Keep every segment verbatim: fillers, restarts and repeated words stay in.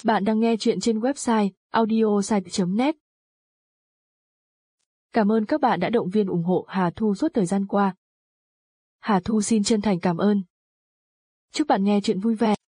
Bạn đang nghe chuyện trên website audiosite chấm net. Cảm ơn các bạn đã động viên ủng hộ Hà Thu suốt thời gian qua. Hà Thu xin chân thành cảm ơn. Chúc bạn nghe chuyện vui vẻ.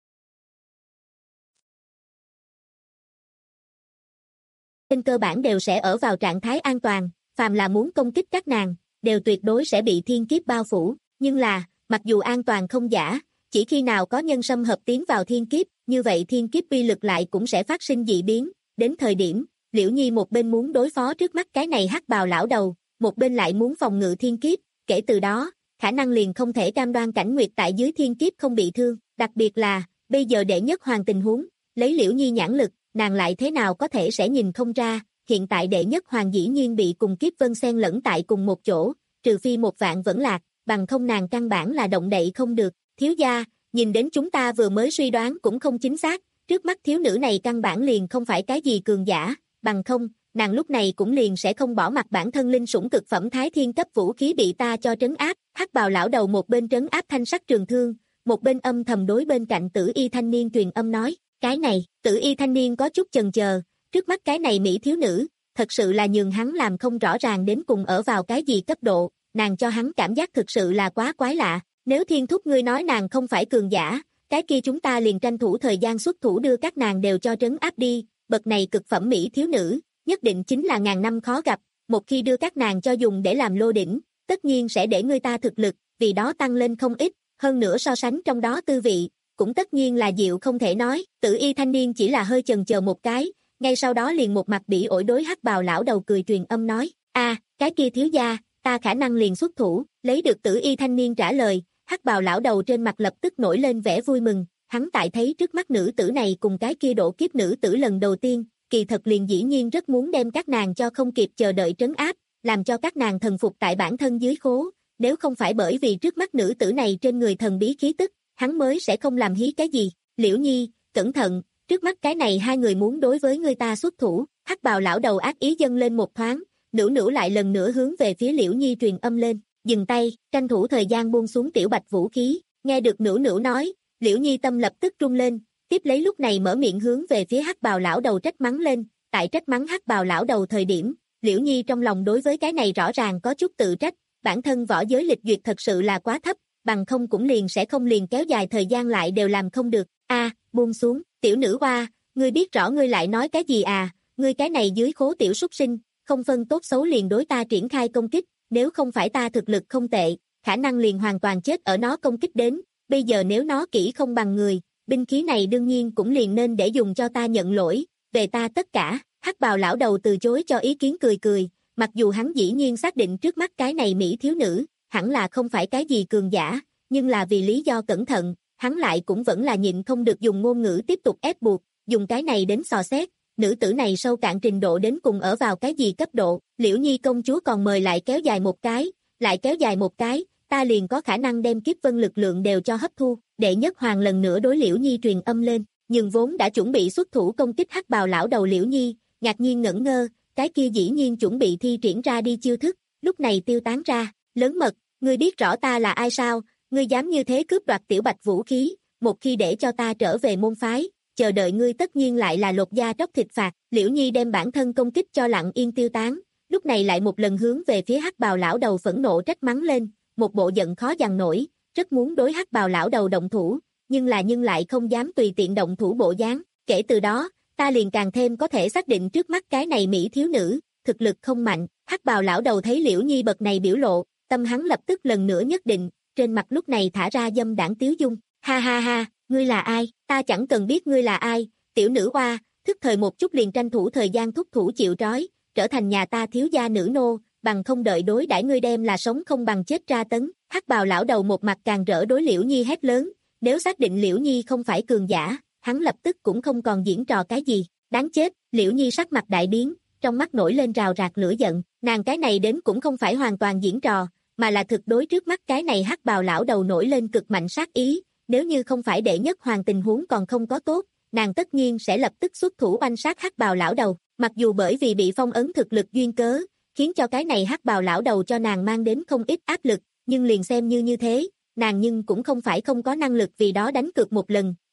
Trên cơ bản đều sẽ ở vào trạng thái an toàn, phàm là muốn công kích các nàng, đều tuyệt đối sẽ bị thiên kiếp bao phủ, nhưng là, mặc dù an toàn không giả, chỉ khi nào có nhân xâm hợp tiến vào thiên kiếp, như vậy thiên kiếp uy lực lại cũng sẽ phát sinh dị biến, đến thời điểm, Liễu Nhi một bên muốn đối phó trước mắt cái này hắc bào lão đầu, một bên lại muốn phòng ngự thiên kiếp, kể từ đó, khả năng liền không thể cam đoan Cảnh Nguyệt tại dưới thiên kiếp không bị thương, đặc biệt là, bây giờ đệ nhất hoàng tình huống, lấy Liễu Nhi nhãn lực, nàng lại thế nào có thể sẽ nhìn không ra, hiện tại đệ nhất hoàng dĩ nhiên bị cùng kiếp vân xen lẫn tại cùng một chỗ, trừ phi một vạn vẫn lạc, bằng không nàng căn bản là động đậy không được, thiếu gia, nhìn đến chúng ta vừa mới suy đoán cũng không chính xác, trước mắt thiếu nữ này căn bản liền không phải cái gì cường giả, bằng không, nàng lúc này cũng liền sẽ không bỏ mặc bản thân linh sủng cực phẩm thái thiên cấp vũ khí bị ta cho trấn áp, hắc bào lão đầu một bên trấn áp thanh sắc trường thương, một bên âm thầm đối bên cạnh tử y thanh niên truyền âm nói, cái này, tử y thanh niên có chút chần chờ, trước mắt cái này mỹ thiếu nữ, thật sự là nhường hắn làm không rõ ràng đến cùng ở vào cái gì cấp độ, nàng cho hắn cảm giác thực sự là quá quái lạ, nếu thiên thúc ngươi nói nàng không phải cường giả, cái kia chúng ta liền tranh thủ thời gian xuất thủ đưa các nàng đều cho trấn áp đi, bậc này cực phẩm mỹ thiếu nữ, nhất định chính là ngàn năm khó gặp, một khi đưa các nàng cho dùng để làm lô đỉnh, tất nhiên sẽ để người ta thực lực, vì đó tăng lên không ít, hơn nữa so sánh trong đó tư vị, cũng tất nhiên là diệu không thể nói, tử y thanh niên chỉ là hơi chần chờ một cái, ngay sau đó liền một mặt bỉ ổi đối hắc bào lão đầu cười truyền âm nói, a, cái kia thiếu gia, ta khả năng liền xuất thủ, lấy được tử y thanh niên trả lời, hắc bào lão đầu trên mặt lập tức nổi lên vẻ vui mừng, hắn tại thấy trước mắt nữ tử này cùng cái kia độ kiếp nữ tử lần đầu tiên, kỳ thật liền dĩ nhiên rất muốn đem các nàng cho không kịp chờ đợi trấn áp, làm cho các nàng thần phục tại bản thân dưới khố, nếu không phải bởi vì trước mắt nữ tử này trên người thần bí khí tức, hắn mới sẽ không làm hí cái gì, Liễu Nhi, cẩn thận, trước mắt cái này hai người muốn đối với người ta xuất thủ, hắc bào lão đầu ác ý dâng lên một thoáng, nửu nửu lại lần nữa hướng về phía Liễu Nhi truyền âm lên, dừng tay, tranh thủ thời gian buông xuống tiểu bạch vũ khí, nghe được nửu nửu nói, Liễu Nhi tâm lập tức rung lên, tiếp lấy lúc này mở miệng hướng về phía hắc bào lão đầu trách mắng lên, tại trách mắng hắc bào lão đầu thời điểm, Liễu Nhi trong lòng đối với cái này rõ ràng có chút tự trách, bản thân võ giới lịch duyệt thật sự là quá thấp, bằng không cũng liền sẽ không liền kéo dài thời gian lại đều làm không được, a, buông xuống, tiểu nữ hoa, ngươi biết rõ ngươi lại nói cái gì à, ngươi cái này dưới khố tiểu súc sinh, không phân tốt xấu liền đối ta triển khai công kích, nếu không phải ta thực lực không tệ, khả năng liền hoàn toàn chết ở nó công kích đến, bây giờ nếu nó kỹ không bằng người, binh khí này đương nhiên cũng liền nên để dùng cho ta nhận lỗi, về ta tất cả, hắc bào lão đầu từ chối cho ý kiến cười cười, mặc dù hắn dĩ nhiên xác định trước mắt cái này mỹ thiếu nữ, hẳn là không phải cái gì cường giả, nhưng là vì lý do cẩn thận, hắn lại cũng vẫn là nhịn không được dùng ngôn ngữ tiếp tục ép buộc, dùng cái này đến dò xét, nữ tử này sâu cạn trình độ đến cùng ở vào cái gì cấp độ, Liễu Nhi công chúa còn mời lại kéo dài một cái, lại kéo dài một cái, ta liền có khả năng đem kiếp vân lực lượng đều cho hấp thu, đệ nhất hoàng lần nữa đối Liễu Nhi truyền âm lên, nhưng vốn đã chuẩn bị xuất thủ công kích hắc bào lão đầu Liễu Nhi, ngạc nhiên ngẩn ngơ, cái kia dĩ nhiên chuẩn bị thi triển ra đi chiêu thức, lúc này tiêu tán ra, lớn mật, ngươi biết rõ ta là ai sao, ngươi dám như thế cướp đoạt tiểu bạch vũ khí, một khi để cho ta trở về môn phái, chờ đợi ngươi tất nhiên lại là lột da tróc thịt phạt, Liễu Nhi đem bản thân công kích cho lặng yên tiêu tán, lúc này lại một lần hướng về phía hắc bào lão đầu phẫn nộ trách mắng lên, một bộ giận khó dằn nổi, rất muốn đối hắc bào lão đầu động thủ, nhưng là nhưng lại không dám tùy tiện động thủ bộ dáng, kể từ đó, ta liền càng thêm có thể xác định trước mắt cái này mỹ thiếu nữ, thực lực không mạnh, hắc bào lão đầu thấy Liễu Nhi bậc này biểu lộ, tâm hắn lập tức lần nữa nhất định, trên mặt lúc này thả ra dâm đảng tiếu dung, ha ha ha, ngươi là ai, ta chẳng cần biết ngươi là ai, tiểu nữ hoa, thức thời một chút liền tranh thủ thời gian thúc thủ chịu trói, trở thành nhà ta thiếu gia nữ nô, bằng không đợi đối đãi ngươi đem là sống không bằng chết tra tấn, hắc bào lão đầu một mặt càng rỡ đối Liễu Nhi hét lớn, nếu xác định Liễu Nhi không phải cường giả, hắn lập tức cũng không còn diễn trò cái gì, đáng chết, Liễu Nhi sắc mặt đại biến, trong mắt nổi lên rào rạt lửa giận, nàng cái này đến cũng không phải hoàn toàn diễn trò, mà là thực đối trước mắt cái này hắc bào lão đầu nổi lên cực mạnh sát ý, nếu như không phải đệ nhất hoàng tình huống còn không có tốt, nàng tất nhiên sẽ lập tức xuất thủ oanh sát hắc bào lão đầu, mặc dù bởi vì bị phong ấn thực lực duyên cớ, khiến cho cái này hắc bào lão đầu cho nàng mang đến không ít áp lực, nhưng liền xem như như thế, nàng nhưng cũng không phải không có năng lực vì đó đánh cược một lần,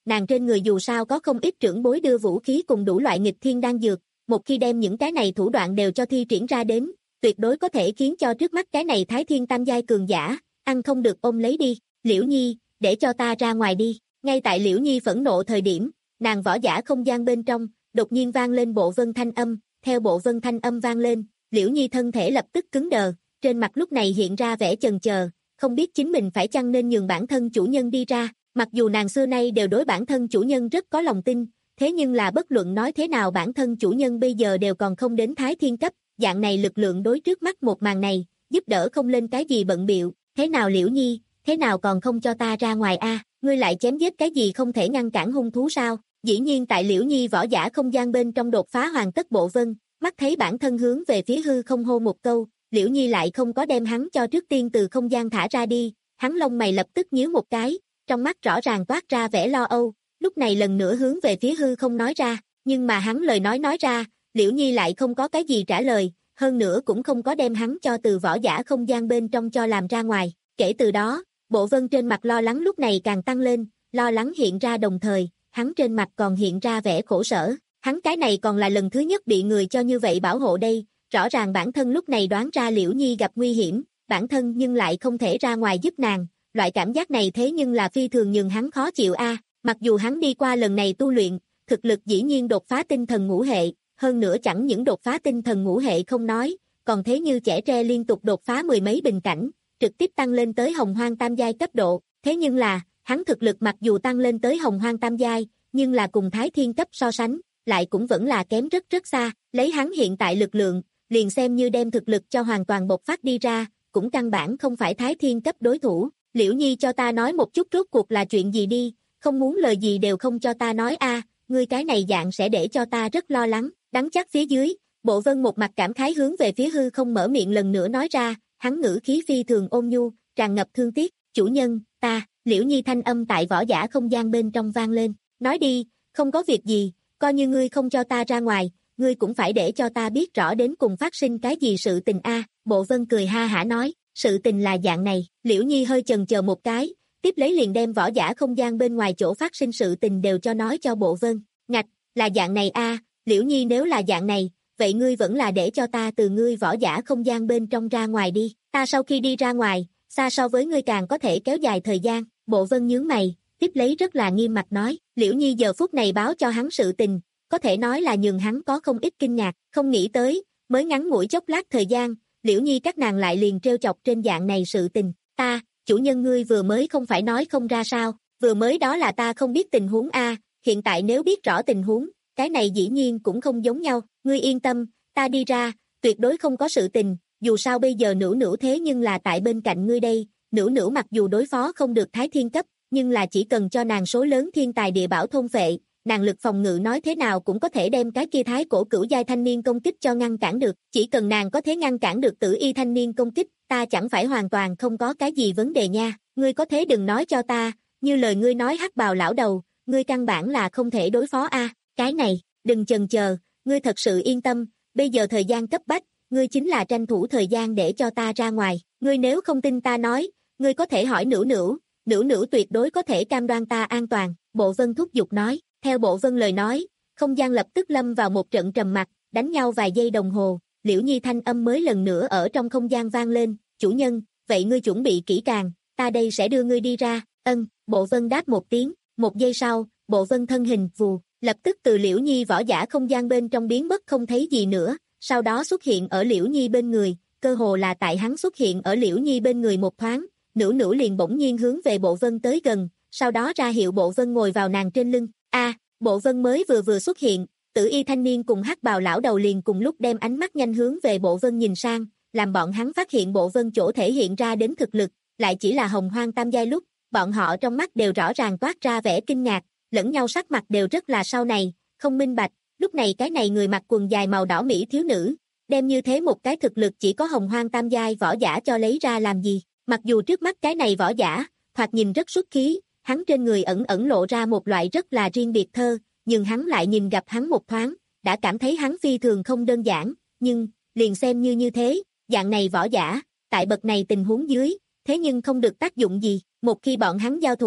nàng trên người dù sao có không ít trưởng bối đưa vũ khí cùng đủ loại nghịch thiên đan dược, một khi đem những cái này thủ đoạn đều cho thi triển ra đến, tuyệt đối có thể khiến cho trước mắt cái này Thái Thiên tam giai cường giả, ăn không được ôm lấy đi, Liễu Nhi, để cho ta ra ngoài đi, ngay tại Liễu Nhi phẫn nộ thời điểm, nàng võ giả không gian bên trong, đột nhiên vang lên bộ vân thanh âm, theo bộ vân thanh âm vang lên, Liễu Nhi thân thể lập tức cứng đờ, trên mặt lúc này hiện ra vẻ chần chờ, không biết chính mình phải chăng nên nhường bản thân chủ nhân đi ra, mặc dù nàng xưa nay đều đối bản thân chủ nhân rất có lòng tin, thế nhưng là bất luận nói thế nào bản thân chủ nhân bây giờ đều còn không đến Thái Thiên cấp, dạng này lực lượng đối trước mắt một màn này, giúp đỡ không lên cái gì bận biệu, thế nào Liễu Nhi, thế nào còn không cho ta ra ngoài a, ngươi lại chém giết cái gì không thể ngăn cản hung thú sao? Dĩ nhiên tại Liễu Nhi võ giả không gian bên trong đột phá hoàn tất bộ vân, mắt thấy bản thân hướng về phía hư không hô một câu, Liễu Nhi lại không có đem hắn cho trước tiên từ không gian thả ra đi, hắn lông mày lập tức nhíu một cái, trong mắt rõ ràng toát ra vẻ lo âu, lúc này lần nữa hướng về phía hư không nói ra, nhưng mà hắn lời nói nói ra, Liễu Nhi lại không có cái gì trả lời, hơn nữa cũng không có đem hắn cho từ võ giả không gian bên trong cho làm ra ngoài, kể từ đó, bộ vân trên mặt lo lắng lúc này càng tăng lên, lo lắng hiện ra đồng thời, hắn trên mặt còn hiện ra vẻ khổ sở, hắn cái này còn là lần thứ nhất bị người cho như vậy bảo hộ đây, rõ ràng bản thân lúc này đoán ra Liễu Nhi gặp nguy hiểm, bản thân nhưng lại không thể ra ngoài giúp nàng, loại cảm giác này thế nhưng là phi thường nhường hắn khó chịu a. Mặc dù hắn đi qua lần này tu luyện, thực lực dĩ nhiên đột phá tinh thần ngũ hệ, hơn nữa chẳng những đột phá tinh thần ngũ hệ không nói, còn thế như trẻ tre liên tục đột phá mười mấy bình cảnh, trực tiếp tăng lên tới hồng hoang tam giai cấp độ, thế nhưng là, hắn thực lực mặc dù tăng lên tới hồng hoang tam giai, nhưng là cùng Thái Thiên cấp so sánh, lại cũng vẫn là kém rất rất xa, lấy hắn hiện tại lực lượng, liền xem như đem thực lực cho hoàn toàn bộc phát đi ra, cũng căn bản không phải Thái Thiên cấp đối thủ, Liễu Nhi cho ta nói một chút rốt cuộc là chuyện gì đi, không muốn lời gì đều không cho ta nói a, ngươi cái này dạng sẽ để cho ta rất lo lắng, đắng chắc phía dưới, bộ vân một mặt cảm khái hướng về phía hư không mở miệng lần nữa nói ra, hắn ngữ khí phi thường ôn nhu, tràn ngập thương tiếc, chủ nhân, ta, Liễu Nhi thanh âm tại võ giả không gian bên trong vang lên, nói đi, không có việc gì, coi như ngươi không cho ta ra ngoài, ngươi cũng phải để cho ta biết rõ đến cùng phát sinh cái gì sự tình a, bộ vân cười ha hả nói, sự tình là dạng này, Liễu Nhi hơi chần chờ một cái, tiếp lấy liền đem võ giả không gian bên ngoài chỗ phát sinh sự tình đều cho nói cho bộ vân, ngạch, là dạng này a, Liễu Nhi nếu là dạng này, vậy ngươi vẫn là để cho ta từ ngươi võ giả không gian bên trong ra ngoài đi, ta sau khi đi ra ngoài, xa so với ngươi càng có thể kéo dài thời gian, bộ vân nhướng mày, tiếp lấy rất là nghiêm mặt nói, Liễu Nhi giờ phút này báo cho hắn sự tình, có thể nói là nhường hắn có không ít kinh ngạc, không nghĩ tới, mới ngắn ngủi chốc lát thời gian, Liễu Nhi các nàng lại liền trêu chọc trên dạng này sự tình, ta, chủ nhân ngươi vừa mới không phải nói không ra sao, vừa mới đó là ta không biết tình huống a, hiện tại nếu biết rõ tình huống, cái này dĩ nhiên cũng không giống nhau, ngươi yên tâm, ta đi ra, tuyệt đối không có sự tình, dù sao bây giờ Nữu Nữu thế nhưng là tại bên cạnh ngươi đây, Nữu Nữu mặc dù đối phó không được Thái Thiên cấp, nhưng là chỉ cần cho nàng số lớn thiên tài địa bảo thôn phệ, nàng lực phòng ngự nói thế nào cũng có thể đem cái kia thái cổ cửu giai thanh niên công kích cho ngăn cản được, chỉ cần nàng có thể ngăn cản được tử y thanh niên công kích, ta chẳng phải hoàn toàn không có cái gì vấn đề nha, ngươi có thế đừng nói cho ta, như lời ngươi nói hắc bào lão đầu, ngươi căn bản là không thể đối phó a, cái này, đừng chần chờ, ngươi thật sự yên tâm, bây giờ thời gian cấp bách, ngươi chính là tranh thủ thời gian để cho ta ra ngoài, ngươi nếu không tin ta nói, ngươi có thể hỏi Nữu Nữu, Nữu Nữu tuyệt đối có thể cam đoan ta an toàn, Bộ Vân thúc giục nói, theo Bộ Vân lời nói, không gian lập tức lâm vào một trận trầm mặc, đánh nhau vài giây đồng hồ, Liễu Nhi thanh âm mới lần nữa ở trong không gian vang lên, chủ nhân, vậy ngươi chuẩn bị kỹ càng, ta đây sẽ đưa ngươi đi ra, ân, Bộ Vân đáp một tiếng, một giây sau, Bộ Vân thân hình vù, lập tức từ Liễu Nhi võ giả không gian bên trong biến mất không thấy gì nữa, sau đó xuất hiện ở Liễu Nhi bên người, cơ hồ là tại hắn xuất hiện ở Liễu Nhi bên người một thoáng, Nữu Nữu liền bỗng nhiên hướng về Bộ Vân tới gần, sau đó ra hiệu Bộ Vân ngồi vào nàng trên lưng, a, Bộ Vân mới vừa vừa xuất hiện, tử y thanh niên cùng hắc bào lão đầu liền cùng lúc đem ánh mắt nhanh hướng về Bộ Vân nhìn sang, làm bọn hắn phát hiện Bộ Vân chỗ thể hiện ra đến thực lực, lại chỉ là hồng hoang tam giai lúc, bọn họ trong mắt đều rõ ràng toát ra vẻ kinh ngạc, lẫn nhau sắc mặt đều rất là sau này, không minh bạch, lúc này cái này người mặc quần dài màu đỏ mỹ thiếu nữ, đem như thế một cái thực lực chỉ có hồng hoang tam giai võ giả cho lấy ra làm gì, mặc dù trước mắt cái này võ giả, thoạt nhìn rất xuất khí, hắn trên người ẩn ẩn lộ ra một loại rất là riêng biệt thơ, nhưng hắn lại nhìn gặp hắn một thoáng, đã cảm thấy hắn phi thường không đơn giản, nhưng, liền xem như như thế, dạng này võ giả, tại bậc này tình huống dưới, thế nhưng không được tác dụng gì, một khi bọn hắn giao thủ,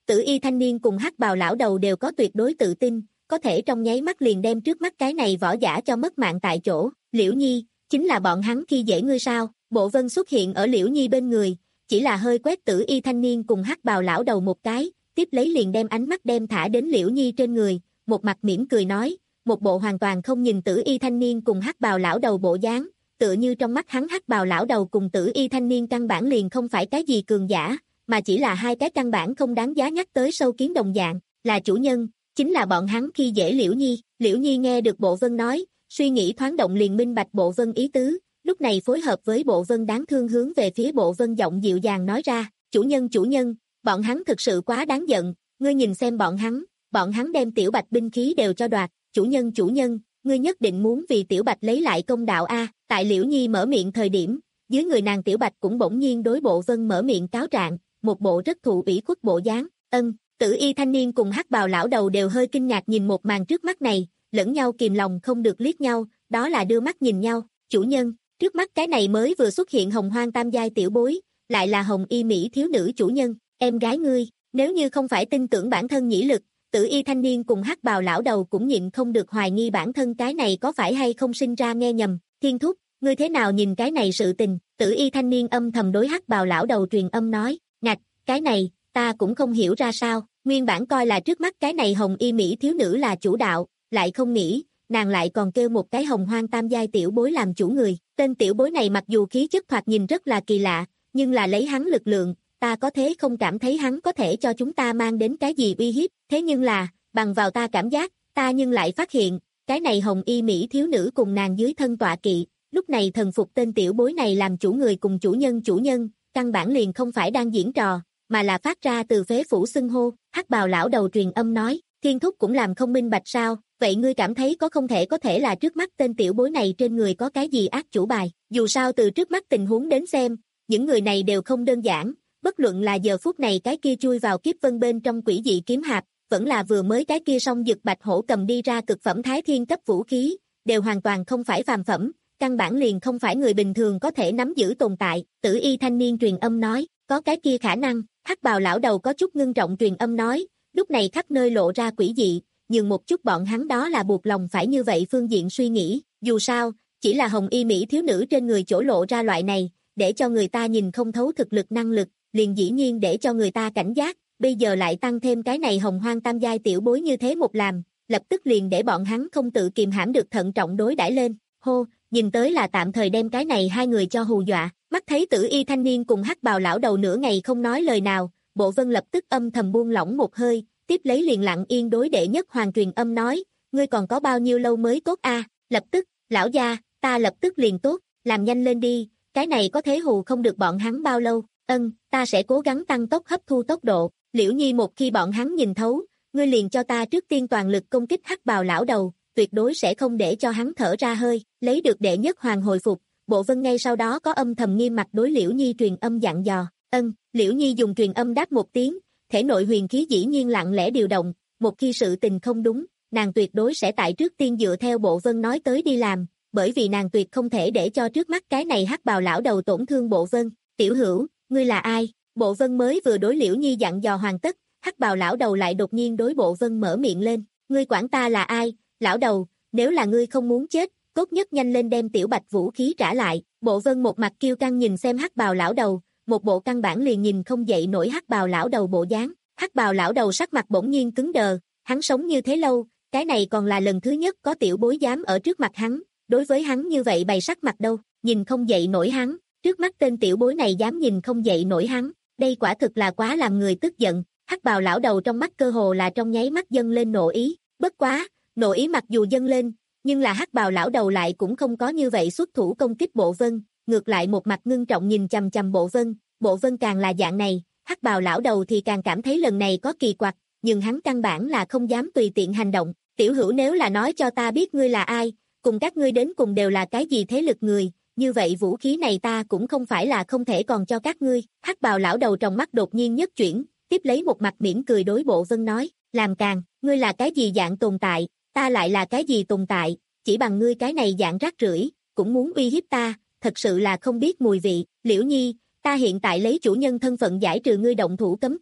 Tử y thanh niên cùng hắc bào lão đầu đều có tuyệt đối tự tin, có thể trong nháy mắt liền đem trước mắt cái này võ giả cho mất mạng tại chỗ. Liễu Nhi, chính là bọn hắn khi dễ ngươi sao? Bộ Vân xuất hiện ở Liễu Nhi bên người, chỉ là hơi quét tử y thanh niên cùng hắc bào lão đầu một cái, tiếp lấy liền đem ánh mắt đem thả đến Liễu Nhi trên người, một mặt mỉm cười nói, một bộ hoàn toàn không nhìn tử y thanh niên cùng hắc bào lão đầu bộ dáng, tựa như trong mắt hắn hắc bào lão đầu cùng tử y thanh niên căn bản liền không phải cái gì cường giả, mà chỉ là hai cái căn bản không đáng giá nhắc tới sâu kiến đồng dạng, là chủ nhân, chính là bọn hắn khi dễ Liễu Nhi. Liễu Nhi nghe được Bộ Vân nói, suy nghĩ thoáng động liền minh bạch Bộ Vân ý tứ, lúc này phối hợp với Bộ Vân đáng thương hướng về phía Bộ Vân giọng dịu dàng nói ra, chủ nhân chủ nhân, bọn hắn thực sự quá đáng giận, ngươi nhìn xem bọn hắn, bọn hắn đem Tiểu Bạch binh khí đều cho đoạt, chủ nhân chủ nhân, ngươi nhất định muốn vì Tiểu Bạch lấy lại công đạo a. Tại Liễu Nhi mở miệng thời điểm, dưới người nàng Tiểu Bạch cũng bỗng nhiên đối Bộ Vân mở miệng cáo trạng, một bộ rất thụ ủy khuất bộ dáng. Ân, tử y thanh niên cùng hắc bào lão đầu đều hơi kinh ngạc nhìn một màn trước mắt này, lẫn nhau kìm lòng không được liếc nhau, đó là đưa mắt nhìn nhau. Chủ nhân, trước mắt cái này mới vừa xuất hiện hồng hoang tam giai tiểu bối, lại là hồng y mỹ thiếu nữ chủ nhân, em gái ngươi, nếu như không phải tin tưởng bản thân nhĩ lực, tử y thanh niên cùng hắc bào lão đầu cũng nhịn không được hoài nghi bản thân cái này có phải hay không sinh ra nghe nhầm. Thiên thúc, ngươi thế nào nhìn cái này sự tình? Tử y thanh niên âm thầm đối hắc bào lão đầu truyền âm nói, ngạch, cái này, ta cũng không hiểu ra sao, nguyên bản coi là trước mắt cái này hồng y mỹ thiếu nữ là chủ đạo, lại không nghĩ, nàng lại còn kêu một cái hồng hoang tam giai tiểu bối làm chủ người. Tên tiểu bối này mặc dù khí chất thoạt nhìn rất là kỳ lạ, nhưng là lấy hắn lực lượng, ta có thế không cảm thấy hắn có thể cho chúng ta mang đến cái gì uy hiếp, thế nhưng là, bằng vào ta cảm giác, ta nhưng lại phát hiện, cái này hồng y mỹ thiếu nữ cùng nàng dưới thân tọa kỵ, lúc này thần phục tên tiểu bối này làm chủ người cùng chủ nhân chủ nhân, căn bản liền không phải đang diễn trò, mà là phát ra từ phế phủ xưng hô. Hắc bào lão đầu truyền âm nói, Thiên thúc cũng làm không minh bạch sao, vậy ngươi cảm thấy có không thể có thể là trước mắt tên tiểu bối này trên người có cái gì ác chủ bài, dù sao từ trước mắt tình huống đến xem, những người này đều không đơn giản, bất luận là giờ phút này cái kia chui vào kiếp vân bên trong quỷ dị kiếm hạp, vẫn là vừa mới cái kia song dực bạch hổ cầm đi ra cực phẩm thái thiên cấp vũ khí, đều hoàn toàn không phải phàm phẩm, căn bản liền không phải người bình thường có thể nắm giữ tồn tại. Tử y thanh niên truyền âm nói, có cái kia khả năng. Hắc bào lão đầu có chút ngưng trọng truyền âm nói, lúc này khắp nơi lộ ra quỷ dị, nhưng một chút bọn hắn đó là buộc lòng phải như vậy phương diện suy nghĩ, dù sao, chỉ là hồng y mỹ thiếu nữ trên người chỗ lộ ra loại này, để cho người ta nhìn không thấu thực lực năng lực, liền dĩ nhiên để cho người ta cảnh giác, bây giờ lại tăng thêm cái này hồng hoang tam giai tiểu bối như thế một làm, lập tức liền để bọn hắn không tự kiềm hãm được thận trọng đối đãi lên. Hô, nhìn tới là tạm thời đem cái này hai người cho hù dọa. Mắt thấy tử y thanh niên cùng hắc bào lão đầu nửa ngày không nói lời nào, Bộ Vân lập tức âm thầm buông lỏng một hơi, tiếp lấy liền lặng yên đối đệ nhất hoàng truyền âm nói, ngươi còn có bao nhiêu lâu mới tốt a? Lập tức, lão gia, ta lập tức liền tốt, làm nhanh lên đi, cái này có thế hù không được bọn hắn bao lâu. Ân, ta sẽ cố gắng tăng tốc hấp thu tốc độ. Liễu Nhi một khi bọn hắn nhìn thấu, ngươi liền cho ta trước tiên toàn lực công kích hắc bào lão đầu, tuyệt đối sẽ không để cho hắn thở ra hơi. Lấy được đệ nhất hoàng hồi phục, Bộ Vân ngay sau đó có âm thầm nghiêm mặt đối Liễu Nhi truyền âm dặn dò. Ân, Liễu Nhi dùng truyền âm đáp một tiếng, thể nội huyền khí dĩ nhiên lặng lẽ điều động, một khi sự tình không đúng, nàng tuyệt đối sẽ tại trước tiên dựa theo Bộ Vân nói tới đi làm, bởi vì nàng tuyệt không thể để cho trước mắt cái này hắc bào lão đầu tổn thương Bộ Vân. Tiểu Hữu, ngươi là ai? Bộ Vân mới vừa đối Liễu Nhi dặn dò hoàn tất, hắc bào lão đầu lại đột nhiên đối Bộ Vân mở miệng lên, ngươi quản ta là ai? Lão đầu, nếu là ngươi không muốn chết, tốt nhất nhanh lên đem tiểu bạch vũ khí trả lại. Bộ Vân một mặt kiêu căng nhìn xem hắc bào lão đầu, một bộ căn bản liền nhìn không dậy nổi hắc bào lão đầu bộ dáng. Hắc bào lão đầu sắc mặt bỗng nhiên cứng đờ, hắn sống như thế lâu, cái này còn là lần thứ nhất có tiểu bối dám ở trước mặt hắn, đối với hắn như vậy bày sắc mặt đâu, nhìn không dậy nổi hắn, trước mắt tên tiểu bối này dám nhìn không dậy nổi hắn, đây quả thực là quá làm người tức giận. Hắc bào lão đầu trong mắt cơ hồ là trong nháy mắt dâng lên nộ ý, bất quá, nộ ý mặc dù dâng lên, nhưng là hắc bào lão đầu lại cũng không có như vậy xuất thủ công kích Bộ Vân, ngược lại một mặt ngưng trọng nhìn chằm chằm Bộ Vân. Bộ Vân càng là dạng này, hắc bào lão đầu thì càng cảm thấy lần này có kỳ quặc, nhưng hắn căn bản là không dám tùy tiện hành động. Tiểu Hữu nếu là nói cho ta biết ngươi là ai, cùng các ngươi đến cùng đều là cái gì thế lực người, như vậy vũ khí này ta cũng không phải là không thể còn cho các ngươi. Hắc bào lão đầu trong mắt đột nhiên nhất chuyển, tiếp lấy một mặt mỉm cười đối Bộ Vân nói, làm càng, ngươi là cái gì dạng tồn tại, ta lại là cái gì tồn tại, chỉ bằng ngươi cái này dạng rác rưởi, cũng muốn uy hiếp ta, thật sự là không biết mùi vị. Liễu Nhi, ta hiện tại lấy chủ nhân thân phận giải trừ ngươi động thủ cấm kỵ,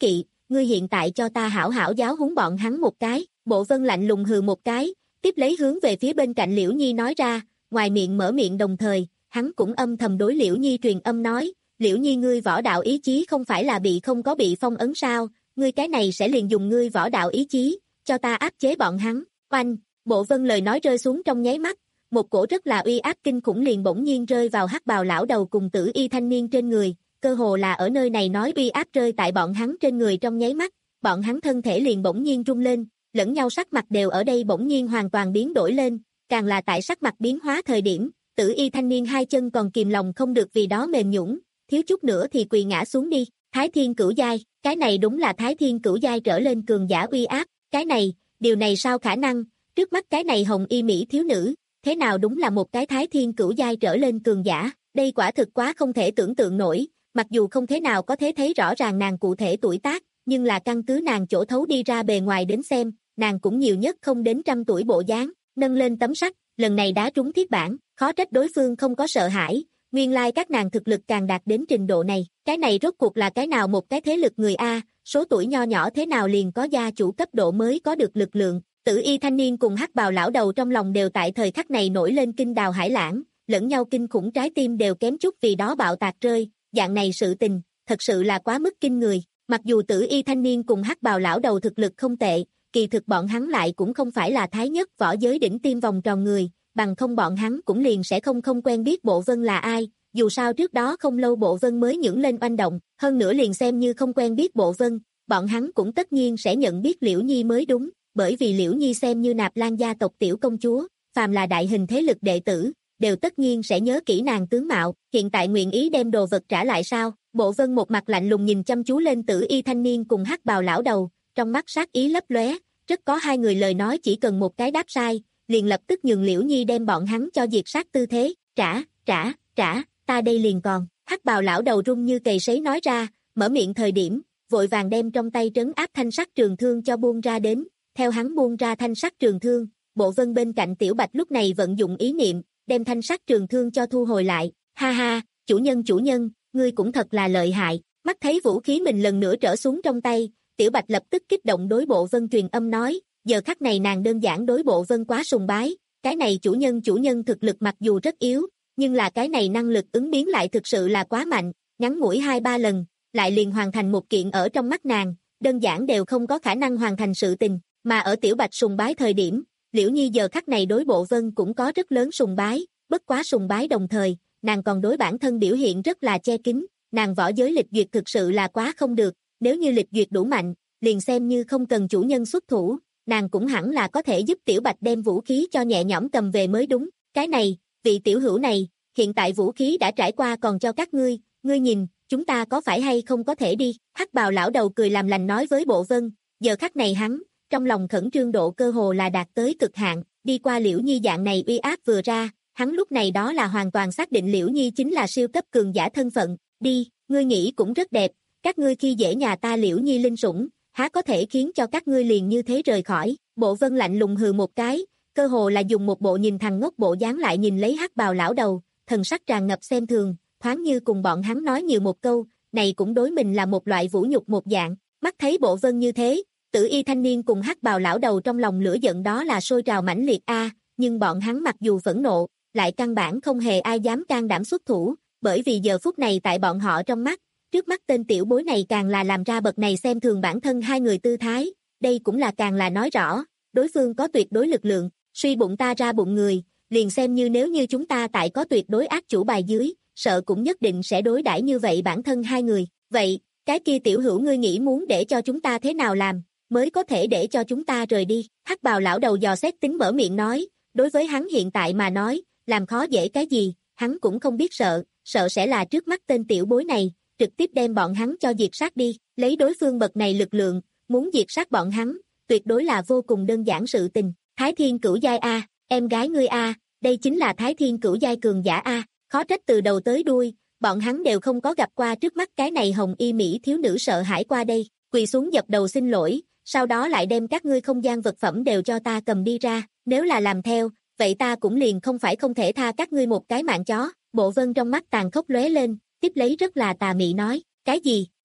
ngươi hiện tại cho ta hảo hảo giáo huấn bọn hắn một cái. Bộ Vân lạnh lùng hừ một cái, tiếp lấy hướng về phía bên cạnh Liễu Nhi nói ra, ngoài miệng mở miệng đồng thời, hắn cũng âm thầm đối Liễu Nhi truyền âm nói, Liễu Nhi ngươi võ đạo ý chí không phải là bị không có bị phong ấn sao, ngươi cái này sẽ liền dùng ngươi võ đạo ý chí, cho ta áp chế bọn hắn. Oanh, Bộ Vân lời nói rơi xuống trong nháy mắt, một cổ rất là uy áp kinh khủng liền bỗng nhiên rơi vào hắc bào lão đầu cùng tử y thanh niên trên người, cơ hồ là ở nơi này nói uy áp rơi tại bọn hắn trên người trong nháy mắt, bọn hắn thân thể liền bỗng nhiên rung lên, lẫn nhau sắc mặt đều ở đây bỗng nhiên hoàn toàn biến đổi lên, càng là tại sắc mặt biến hóa thời điểm, tử y thanh niên hai chân còn kìm lòng không được vì đó mềm nhũn, thiếu chút nữa thì quỳ ngã xuống đi. Thái thiên cửu giai, cái này đúng là thái thiên cửu giai trở lên cường giả uy áp, cái này, điều này sao khả năng, trước mắt cái này hồng y mỹ thiếu nữ, thế nào đúng là một cái thái thiên cửu giai trở lên cường giả, đây quả thực quá không thể tưởng tượng nổi, mặc dù không thế nào có thể thấy rõ ràng nàng cụ thể tuổi tác, nhưng là căn cứ nàng chỗ thấu đi ra bề ngoài đến xem, nàng cũng nhiều nhất không đến trăm tuổi bộ dáng, nâng lên tấm sắt, lần này đá trúng thiết bản, khó trách đối phương không có sợ hãi, nguyên lai các nàng thực lực càng đạt đến trình độ này, cái này rốt cuộc là cái nào một cái thế lực người A, số tuổi nho nhỏ thế nào liền có gia chủ cấp độ mới có được lực lượng. Tử y thanh niên cùng hắc bào lão đầu trong lòng đều tại thời khắc này nổi lên kinh đào hải lãng, lẫn nhau kinh khủng trái tim đều kém chút vì đó bạo tạc rơi, dạng này sự tình, thật sự là quá mức kinh người, mặc dù tử y thanh niên cùng hắc bào lão đầu thực lực không tệ, kỳ thực bọn hắn lại cũng không phải là thái nhất võ giới đỉnh tiêm vòng tròn người, bằng không bọn hắn cũng liền sẽ không không quen biết Bộ Vân là ai, dù sao trước đó không lâu Bộ Vân mới nhưỡng lên oanh động, hơn nữa liền xem như không quen biết Bộ Vân, bọn hắn cũng tất nhiên sẽ nhận biết Liễu Nhi mới đúng. Bởi vì Liễu Nhi xem như Nạp Lan gia tộc tiểu công chúa, phàm là đại hình thế lực đệ tử, đều tất nhiên sẽ nhớ kỹ nàng tướng mạo, hiện tại nguyện ý đem đồ vật trả lại sao? Bộ Vân một mặt lạnh lùng nhìn chăm chú lên tử y thanh niên cùng hắc bào lão đầu, trong mắt sát ý lấp lóe, rất có hai người lời nói chỉ cần một cái đáp sai, liền lập tức nhường Liễu Nhi đem bọn hắn cho diệt sát tư thế, trả, trả, trả, ta đây liền còn, hắc bào lão đầu run như cầy sấy nói ra, mở miệng thời điểm, vội vàng đem trong tay trấn áp thanh sắc trường thương cho buông ra đến. Theo hắn buông ra thanh sắc trường thương, Bộ Vân bên cạnh Tiểu Bạch lúc này vận dụng ý niệm, đem thanh sắc trường thương cho thu hồi lại. Ha ha, chủ nhân chủ nhân, ngươi cũng thật là lợi hại. Mắt thấy vũ khí mình lần nữa trở xuống trong tay, Tiểu Bạch lập tức kích động đối Bộ Vân truyền âm nói, giờ khắc này nàng đơn giản đối Bộ Vân quá sùng bái, cái này chủ nhân chủ nhân thực lực mặc dù rất yếu, nhưng là cái này năng lực ứng biến lại thực sự là quá mạnh, ngắn ngủi hai ba lần, lại liền hoàn thành một kiện ở trong mắt nàng, đơn giản đều không có khả năng hoàn thành sự tình. Mà ở Tiểu Bạch sùng bái thời điểm, Liễu Nhi giờ khắc này đối Bộ Vân cũng có rất lớn sùng bái, bất quá sùng bái đồng thời, nàng còn đối bản thân biểu hiện rất là che kín, nàng võ giới lịch duyệt thực sự là quá không được, nếu như lịch duyệt đủ mạnh, liền xem như không cần chủ nhân xuất thủ, nàng cũng hẳn là có thể giúp Tiểu Bạch đem vũ khí cho nhẹ nhõm cầm về mới đúng, cái này, vị tiểu hữu này, hiện tại vũ khí đã trải qua còn cho các ngươi, ngươi nhìn, chúng ta có phải hay không có thể đi, hắc bào lão đầu cười làm lành nói với Bộ Vân, giờ khắc này hắn, trong lòng khẩn trương độ cơ hồ là đạt tới cực hạn, đi qua Liễu Nhi dạng này uy áp vừa ra, hắn lúc này đó là hoàn toàn xác định Liễu Nhi chính là siêu cấp cường giả thân phận, đi, ngươi nghĩ cũng rất đẹp, các ngươi khi dễ nhà ta Liễu Nhi linh sủng, há có thể khiến cho các ngươi liền như thế rời khỏi, Bộ Vân lạnh lùng hừ một cái, cơ hồ là dùng một bộ nhìn thằng ngốc bộ dáng lại nhìn lấy hắc bào lão đầu, thần sắc tràn ngập xem thường, thoáng như cùng bọn hắn nói nhiều một câu, này cũng đối mình là một loại vũ nhục một dạng, mắt thấy Bộ Vân như thế, tử y thanh niên cùng hắc bào lão đầu trong lòng lửa giận đó là sôi trào mãnh liệt a, nhưng bọn hắn mặc dù phẫn nộ, lại căn bản không hề ai dám can đảm xuất thủ, bởi vì giờ phút này tại bọn họ trong mắt, trước mắt tên tiểu bối này càng là làm ra bậc này xem thường bản thân hai người tư thái, đây cũng là càng là nói rõ, đối phương có tuyệt đối lực lượng, suy bụng ta ra bụng người, liền xem như nếu như chúng ta tại có tuyệt đối ác chủ bài dưới, sợ cũng nhất định sẽ đối đãi như vậy bản thân hai người, vậy, cái kia tiểu hữu ngươi nghĩ muốn để cho chúng ta thế nào làm, mới có thể để cho chúng ta rời đi, hắc bào lão đầu dò xét tính mở miệng nói, đối với hắn hiện tại mà nói, làm khó dễ cái gì, hắn cũng không biết sợ, sợ sẽ là trước mắt tên tiểu bối này, trực tiếp đem bọn hắn cho diệt sát đi, lấy đối phương bậc này lực lượng, muốn diệt sát bọn hắn, tuyệt đối là vô cùng đơn giản sự tình, Thái Thiên Cửu Giai A, em gái ngươi A, đây chính là Thái Thiên Cửu Giai cường giả A, khó trách từ đầu tới đuôi, bọn hắn đều không có gặp qua trước mắt cái này hồng y mỹ thiếu nữ sợ hãi qua đây, quỳ xuống dập đầu xin lỗi, sau đó lại đem các ngươi không gian vật phẩm đều cho ta cầm đi ra, nếu là làm theo, vậy ta cũng liền không phải không thể tha các ngươi một cái mạng chó, Bộ Vân trong mắt tàn khốc lóe lên, tiếp lấy rất là tà mị nói, cái gì,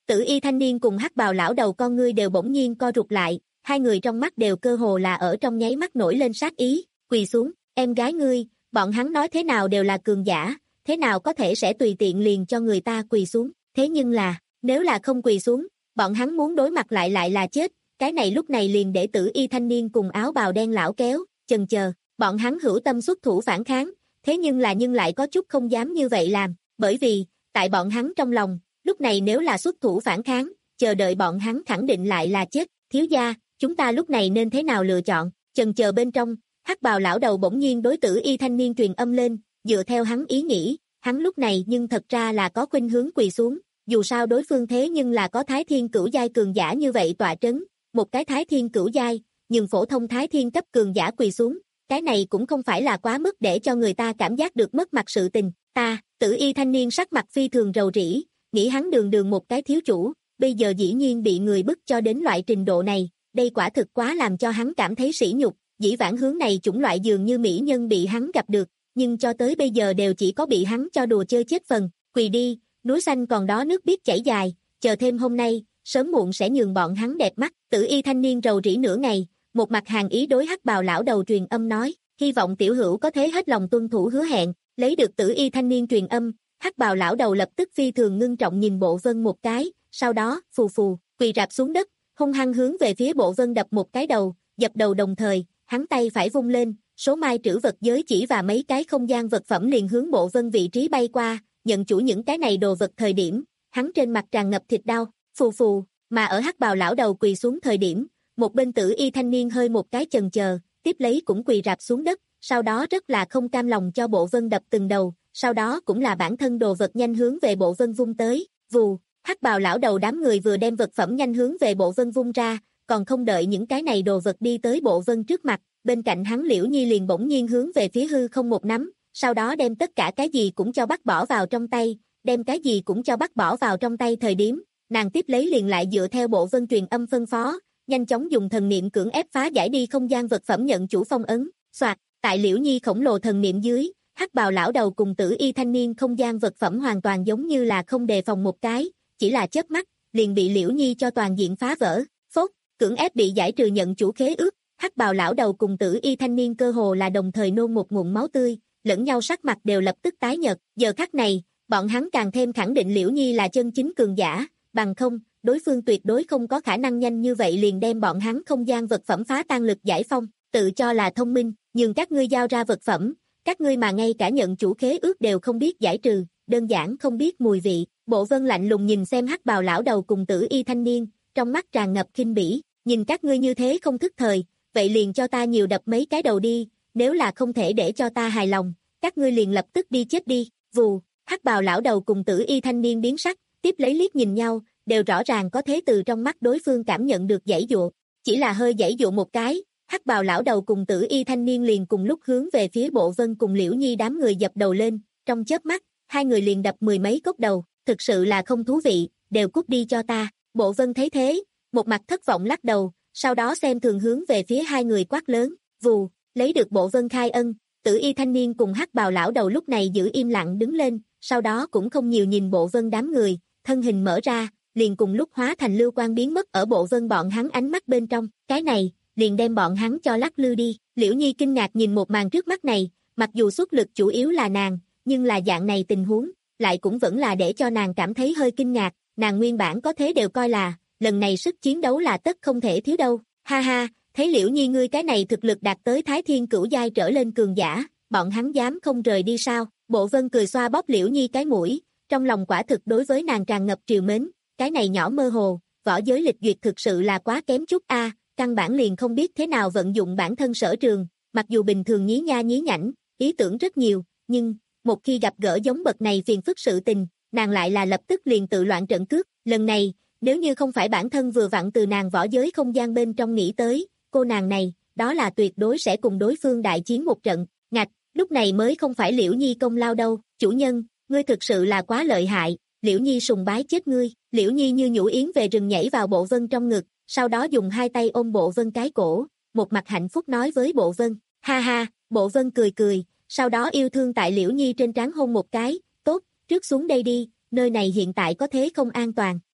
Tử y thanh niên cùng hắc bào lão đầu con ngươi đều bỗng nhiên co rụt lại, hai người trong mắt đều cơ hồ là ở trong nháy mắt nổi lên sát ý, quỳ xuống, em gái ngươi, bọn hắn nói thế nào đều là cường giả, thế nào có thể sẽ tùy tiện liền cho người ta quỳ xuống, thế nhưng là, nếu là không quỳ xuống, bọn hắn muốn đối mặt lại lại là chết, cái này lúc này liền để tử y thanh niên cùng áo bào đen lão kéo, chần chờ, bọn hắn hữu tâm xuất thủ phản kháng, thế nhưng là nhưng lại có chút không dám như vậy làm, bởi vì, tại bọn hắn trong lòng, lúc này nếu là xuất thủ phản kháng, chờ đợi bọn hắn khẳng định lại là chết, thiếu gia, chúng ta lúc này nên thế nào lựa chọn, chần chờ bên trong, hắc bào lão đầu bỗng nhiên đối tử y thanh niên truyền âm lên, dựa theo hắn ý nghĩ, hắn lúc này nhưng thật ra là có khuynh hướng quỳ xuống, dù sao đối phương thế nhưng là có thái thiên cửu giai cường giả như vậy tọa trấn, một cái thái thiên cửu giai, nhưng phổ thông thái thiên cấp cường giả quỳ xuống, cái này cũng không phải là quá mức để cho người ta cảm giác được mất mặt sự tình, ta, tử y thanh niên sắc mặt phi thường rầu rĩ, nghĩ hắn đường đường một cái thiếu chủ, bây giờ dĩ nhiên bị người bức cho đến loại trình độ này, đây quả thực quá làm cho hắn cảm thấy sỉ nhục, dĩ vãng hướng này chủng loại dường như mỹ nhân bị hắn gặp được, nhưng cho tới bây giờ đều chỉ có bị hắn cho đùa chơi chết phần, quỳ đi, núi xanh còn đó nước biết chảy dài, chờ thêm hôm nay, sớm muộn sẽ nhường bọn hắn đẹp mắt, tử y thanh niên rầu rĩ nửa ngày, một mặt hàng ý đối hắc bào lão đầu truyền âm nói, hy vọng tiểu hữu có thể hết lòng tuân thủ hứa hẹn, lấy được tử y thanh niên truyền âm, hắc bào lão đầu lập tức phi thường ngưng trọng nhìn Bộ Vân một cái, sau đó, phù phù, quỳ rạp xuống đất, hung hăng hướng về phía Bộ Vân đập một cái đầu, dập đầu đồng thời, hắn tay phải vung lên, số mai trữ vật giới chỉ và mấy cái không gian vật phẩm liền hướng Bộ Vân vị trí bay qua, nhận chủ những cái này đồ vật thời điểm, hắn trên mặt tràn ngập thịt đau, phù phù, mà ở hắc bào lão đầu quỳ xuống thời điểm, một bên tử y thanh niên hơi một cái chần chờ, tiếp lấy cũng quỳ rạp xuống đất, sau đó rất là không cam lòng cho Bộ Vân đập từng đầu, sau đó cũng là bản thân đồ vật nhanh hướng về Bộ Vân vung tới, vù, hắc bào lão đầu đám người vừa đem vật phẩm nhanh hướng về Bộ Vân vung ra, còn không đợi những cái này đồ vật đi tới Bộ Vân trước mặt, bên cạnh hắn Liễu Nhi liền bỗng nhiên hướng về phía hư không một nắm, sau đó đem tất cả cái gì cũng cho bắt bỏ vào trong tay, đem cái gì cũng cho bắt bỏ vào trong tay thời điểm, nàng tiếp lấy liền lại dựa theo Bộ Vân truyền âm phân phó, nhanh chóng dùng thần niệm cưỡng ép phá giải đi không gian vật phẩm nhận chủ phong ấn, soạt, tại Liễu Nhi khổng lồ thần niệm dưới, hắc bào lão đầu cùng tử y thanh niên không gian vật phẩm hoàn toàn giống như là không đề phòng một cái, chỉ là chớp mắt, liền bị Liễu Nhi cho toàn diện phá vỡ, phốt, cưỡng ép bị giải trừ nhận chủ khế ước, hắc bào lão đầu cùng tử y thanh niên cơ hồ là đồng thời nôn một ngụm máu tươi, lẫn nhau sắc mặt đều lập tức tái nhợt, giờ khắc này, bọn hắn càng thêm khẳng định Liễu Nhi là chân chính cường giả, bằng không, đối phương tuyệt đối không có khả năng nhanh như vậy liền đem bọn hắn không gian vật phẩm phá tan lực giải phong, tự cho là thông minh, nhưng các ngươi giao ra vật phẩm, các ngươi mà ngay cả nhận chủ khế ước đều không biết giải trừ, đơn giản không biết mùi vị, Bộ Vân lạnh lùng nhìn xem hắc bào lão đầu cùng tử y thanh niên, trong mắt tràn ngập khinh bỉ, nhìn các ngươi như thế không thức thời, vậy liền cho ta nhiều đập mấy cái đầu đi, nếu là không thể để cho ta hài lòng, các ngươi liền lập tức đi chết đi, vù, hắc bào lão đầu cùng tử y thanh niên biến sắc, tiếp lấy liếc nhìn nhau, đều rõ ràng có thể từ trong mắt đối phương cảm nhận được giãy dụa, chỉ là hơi giãy dụa một cái, hắc bào lão đầu cùng tử y thanh niên liền cùng lúc hướng về phía Bộ Vân cùng Liễu Nhi đám người dập đầu lên, trong chớp mắt, hai người liền đập mười mấy cốc đầu, thực sự là không thú vị, đều cút đi cho ta, Bộ Vân thấy thế, một mặt thất vọng lắc đầu, sau đó xem thường hướng về phía hai người quát lớn, vù, lấy được Bộ Vân khai ân, tử y thanh niên cùng hắc bào lão đầu lúc này giữ im lặng đứng lên, sau đó cũng không nhiều nhìn Bộ Vân đám người, thân hình mở ra, liền cùng lúc hóa thành lưu quang biến mất ở Bộ Vân bọn hắn ánh mắt bên trong, cái này, liền đem bọn hắn cho lắc lư đi, Liễu Nhi kinh ngạc nhìn một màn trước mắt này, mặc dù xuất lực chủ yếu là nàng, nhưng là dạng này tình huống, lại cũng vẫn là để cho nàng cảm thấy hơi kinh ngạc, nàng nguyên bản có thế đều coi là, lần này sức chiến đấu là tất không thể thiếu đâu, ha ha, thấy Liễu Nhi ngươi cái này thực lực đạt tới thái thiên cửu giai trở lên cường giả, bọn hắn dám không rời đi sao, Bộ Vân cười xoa bóp Liễu Nhi cái mũi, trong lòng quả thực đối với nàng tràn ngập triều mến, cái này nhỏ mơ hồ, võ giới lịch duyệt thực sự là quá kém chút a, căn bản liền không biết thế nào vận dụng bản thân sở trường, mặc dù bình thường nhí nha nhí nhảnh, ý tưởng rất nhiều, nhưng, một khi gặp gỡ giống bậc này phiền phức sự tình, nàng lại là lập tức liền tự loạn trận cước, lần này, nếu như không phải bản thân vừa vặn từ nàng võ giới không gian bên trong nghĩ tới, cô nàng này, đó là tuyệt đối sẽ cùng đối phương đại chiến một trận, ngạch, lúc này mới không phải Liễu Nhi công lao đâu, chủ nhân, ngươi thực sự là quá lợi hại, Liễu Nhi sùng bái chết ngươi, Liễu Nhi như nhũ yến về rừng nhảy vào Bộ Vân trong ngực, sau đó dùng hai tay ôm Bộ Vân cái cổ, một mặt hạnh phúc nói với Bộ Vân, ha ha, Bộ Vân cười cười, sau đó yêu thương tại Liễu Nhi trên trán hôn một cái, tốt, trước xuống đây đi, nơi này hiện tại có thế không an toàn,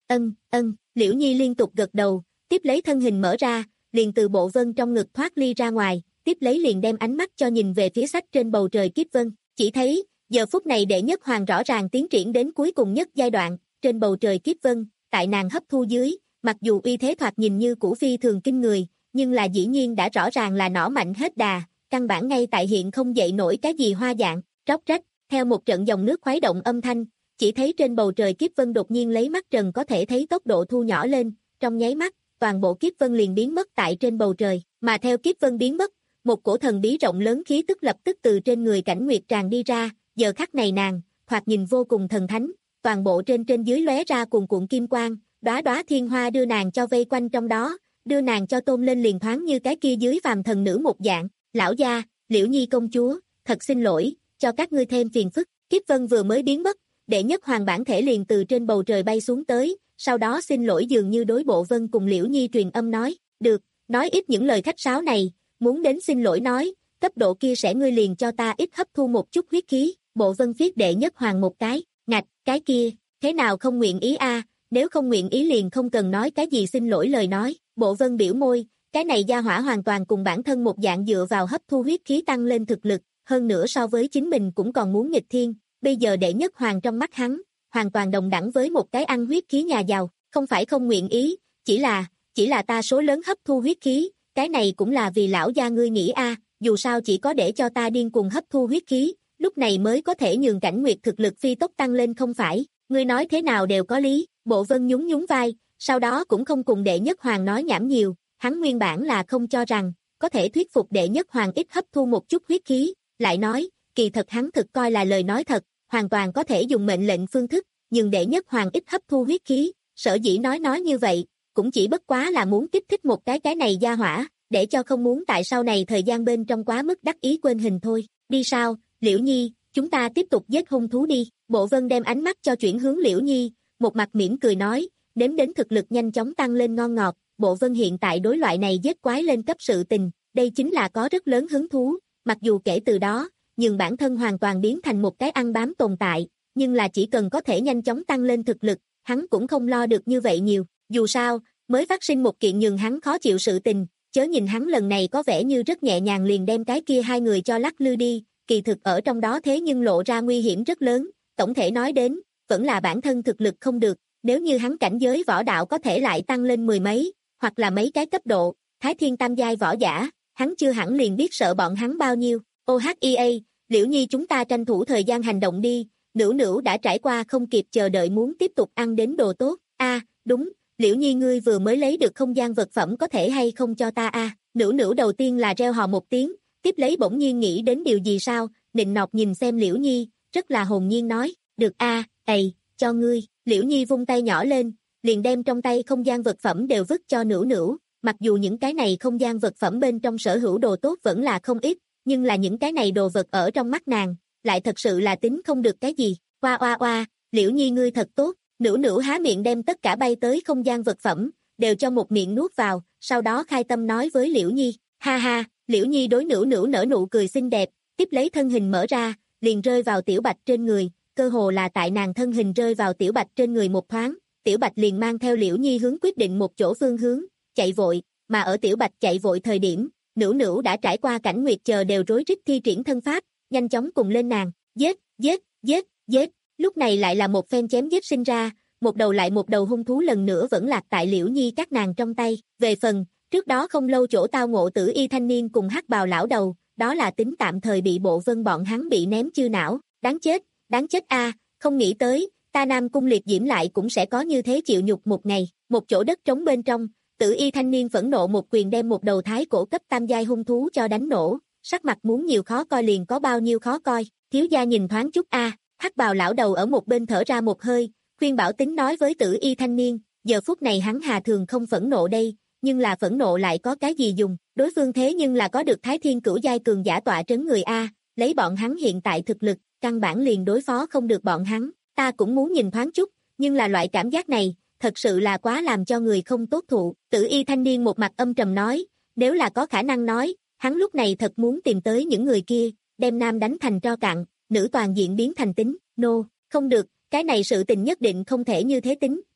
Ân, ân, Liễu Nhi liên tục gật đầu, tiếp lấy thân hình mở ra, liền từ bộ vân trong ngực thoát ly ra ngoài, tiếp lấy liền đem ánh mắt cho nhìn về phía sách trên bầu trời kiếp vân, chỉ thấy, giờ phút này đệ nhất hoàng rõ ràng tiến triển đến cuối cùng nhất giai đoạn, trên bầu trời kiếp vân, tại nàng hấp thu dưới, mặc dù uy thế thoạt nhìn như cũ phi thường kinh người, nhưng là dĩ nhiên đã rõ ràng là nỏ mạnh hết đà, căn bản ngay tại hiện không dậy nổi cái gì hoa dạng, róc rách, theo một trận dòng nước khuấy động âm thanh, chỉ thấy trên bầu trời kiếp vân đột nhiên lấy mắt trần có thể thấy tốc độ thu nhỏ lên, trong nháy mắt, toàn bộ kiếp vân liền biến mất tại trên bầu trời, mà theo kiếp vân biến mất, một cổ thần bí rộng lớn khí tức lập tức từ trên người Cảnh Nguyệt tràn đi ra, giờ khắc này nàng, thoạt nhìn vô cùng thần thánh, toàn bộ trên trên dưới lóe ra cuồn cuộn kim quang, đóa đóa thiên hoa đưa nàng cho vây quanh trong đó, đưa nàng cho tôn lên liền thoáng như cái kia dưới phàm thần nữ một dạng, lão gia, Liễu Nhi công chúa, thật xin lỗi, cho các ngươi thêm phiền phức, kiếp vân vừa mới biến mất, đệ nhất hoàng bản thể liền từ trên bầu trời bay xuống tới, sau đó xin lỗi dường như đối bộ vân cùng Liễu Nhi truyền âm nói, được, nói ít những lời khách sáo này, muốn đến xin lỗi nói, cấp độ kia sẽ ngươi liền cho ta ít hấp thu một chút huyết khí, bộ vân viết đệ nhất hoàng một cái, ngạch, cái kia, thế nào không nguyện ý a? Nếu không nguyện ý liền không cần nói cái gì xin lỗi lời nói, bộ vân biểu môi, cái này gia hỏa hoàn toàn cùng bản thân một dạng dựa vào hấp thu huyết khí tăng lên thực lực, hơn nữa so với chính mình cũng còn muốn nghịch thiên, bây giờ đệ nhất hoàng trong mắt hắn, hoàn toàn đồng đẳng với một cái ăn huyết khí nhà giàu, không phải không nguyện ý, chỉ là, chỉ là ta số lớn hấp thu huyết khí, cái này cũng là vì lão gia ngươi nghĩ a, dù sao chỉ có để cho ta điên cuồng hấp thu huyết khí, lúc này mới có thể nhường Cảnh Nguyệt thực lực phi tốc tăng lên không phải, ngươi nói thế nào đều có lý, bộ vân nhún nhún vai, sau đó cũng không cùng đệ nhất hoàng nói nhảm nhiều, hắn nguyên bản là không cho rằng, có thể thuyết phục đệ nhất hoàng ít hấp thu một chút huyết khí, lại nói, kỳ thật hắn thực coi là lời nói thật, hoàn toàn có thể dùng mệnh lệnh phương thức, nhưng đệ nhất hoàng ít hấp thu huyết khí, sở dĩ nói nói như vậy, cũng chỉ bất quá là muốn kích thích một cái cái này gia hỏa, để cho không muốn tại sau này thời gian bên trong quá mức đắc ý quên hình thôi, đi sao, Liễu Nhi, chúng ta tiếp tục giết hung thú đi, bộ vân đem ánh mắt cho chuyển hướng Liễu Nhi, một mặt mỉm cười nói, nếm đến thực lực nhanh chóng tăng lên ngon ngọt, bộ vân hiện tại đối loại này giết quái lên cấp sự tình, đây chính là có rất lớn hứng thú, mặc dù kể từ đó, nhưng bản thân hoàn toàn biến thành một cái ăn bám tồn tại, nhưng là chỉ cần có thể nhanh chóng tăng lên thực lực, hắn cũng không lo được như vậy nhiều, dù sao, mới phát sinh một kiện nhường hắn khó chịu sự tình, chớ nhìn hắn lần này có vẻ như rất nhẹ nhàng liền đem cái kia hai người cho lắc lư đi, kỳ thực ở trong đó thế nhưng lộ ra nguy hiểm rất lớn, tổng thể nói đến, vẫn là bản thân thực lực không được, nếu như hắn cảnh giới võ đạo có thể lại tăng lên mười mấy, hoặc là mấy cái cấp độ, Thái Thiên tam giai võ giả, hắn chưa hẳn liền biết sợ bọn hắn bao nhiêu, ô hát e a, Liễu Nhi chúng ta tranh thủ thời gian hành động đi, Nữu Nữu đã trải qua không kịp chờ đợi muốn tiếp tục ăn đến đồ tốt, a đúng, Liễu Nhi ngươi vừa mới lấy được không gian vật phẩm có thể hay không cho ta a à? Nữu Nữu đầu tiên là reo hò một tiếng, tiếp lấy bỗng nhiên nghĩ đến điều gì sao, nịnh nọt nhìn xem Liễu Nhi, rất là hồn nhiên nói, được a à, ầy, cho ngươi, Liễu Nhi vung tay nhỏ lên, liền đem trong tay không gian vật phẩm đều vứt cho Nữu Nữu, mặc dù những cái này không gian vật phẩm bên trong sở hữu đồ tốt vẫn là không ít, nhưng là những cái này đồ vật ở trong mắt nàng, lại thật sự là tính không được cái gì, oa oa oa, Liễu Nhi ngươi thật tốt, Nữu Nữu há miệng đem tất cả bay tới không gian vật phẩm, đều cho một miệng nuốt vào, sau đó khai tâm nói với Liễu Nhi, ha ha, Liễu Nhi đối Nữu Nữu nở nụ cười xinh đẹp, tiếp lấy thân hình mở ra, liền rơi vào Tiểu Bạch trên người, cơ hồ là tại nàng thân hình rơi vào Tiểu Bạch trên người một thoáng, Tiểu Bạch liền mang theo Liễu Nhi hướng quyết định một chỗ phương hướng, chạy vội, mà ở Tiểu Bạch chạy vội thời điểm, Nữu Nữu đã trải qua Cảnh Nguyệt chờ đều rối rít thi triển thân pháp, nhanh chóng cùng lên nàng, giết, giết, giết, giết, lúc này lại là một phen chém giết sinh ra, một đầu lại một đầu hung thú lần nữa vẫn lạc tại Liễu Nhi các nàng trong tay, về phần, trước đó không lâu chỗ tao ngộ Tử Y thanh niên cùng hắc bào lão đầu, đó là tính tạm thời bị bộ vân bọn hắn bị ném chư não, đáng chết, đáng chết a, không nghĩ tới, ta Nam Cung Liệt Diễm lại cũng sẽ có như thế chịu nhục một ngày, một chỗ đất trống bên trong, Tử Y thanh niên phẫn nộ một quyền đem một đầu thái cổ cấp tam giai hung thú cho đánh nổ, sắc mặt muốn nhiều khó coi liền có bao nhiêu khó coi, thiếu gia nhìn thoáng chút a, hắc bào lão đầu ở một bên thở ra một hơi, khuyên bảo tính nói với Tử Y thanh niên, giờ phút này hắn hà thường không phẫn nộ đây, nhưng là phẫn nộ lại có cái gì dùng, đối phương thế nhưng là có được Thái Thiên cửu giai cường giả tọa trấn người a, lấy bọn hắn hiện tại thực lực, căn bản liền đối phó không được bọn hắn, ta cũng muốn nhìn thoáng chút, nhưng là loại cảm giác này, thật sự là quá làm cho người không tốt thụ, Tử Y thanh niên một mặt âm trầm nói, nếu là có khả năng nói, hắn lúc này thật muốn tìm tới những người kia, đem nam đánh thành tro cặn, nữ toàn diện biến thành tính, nô, no, không được, cái này sự tình nhất định không thể như thế tính,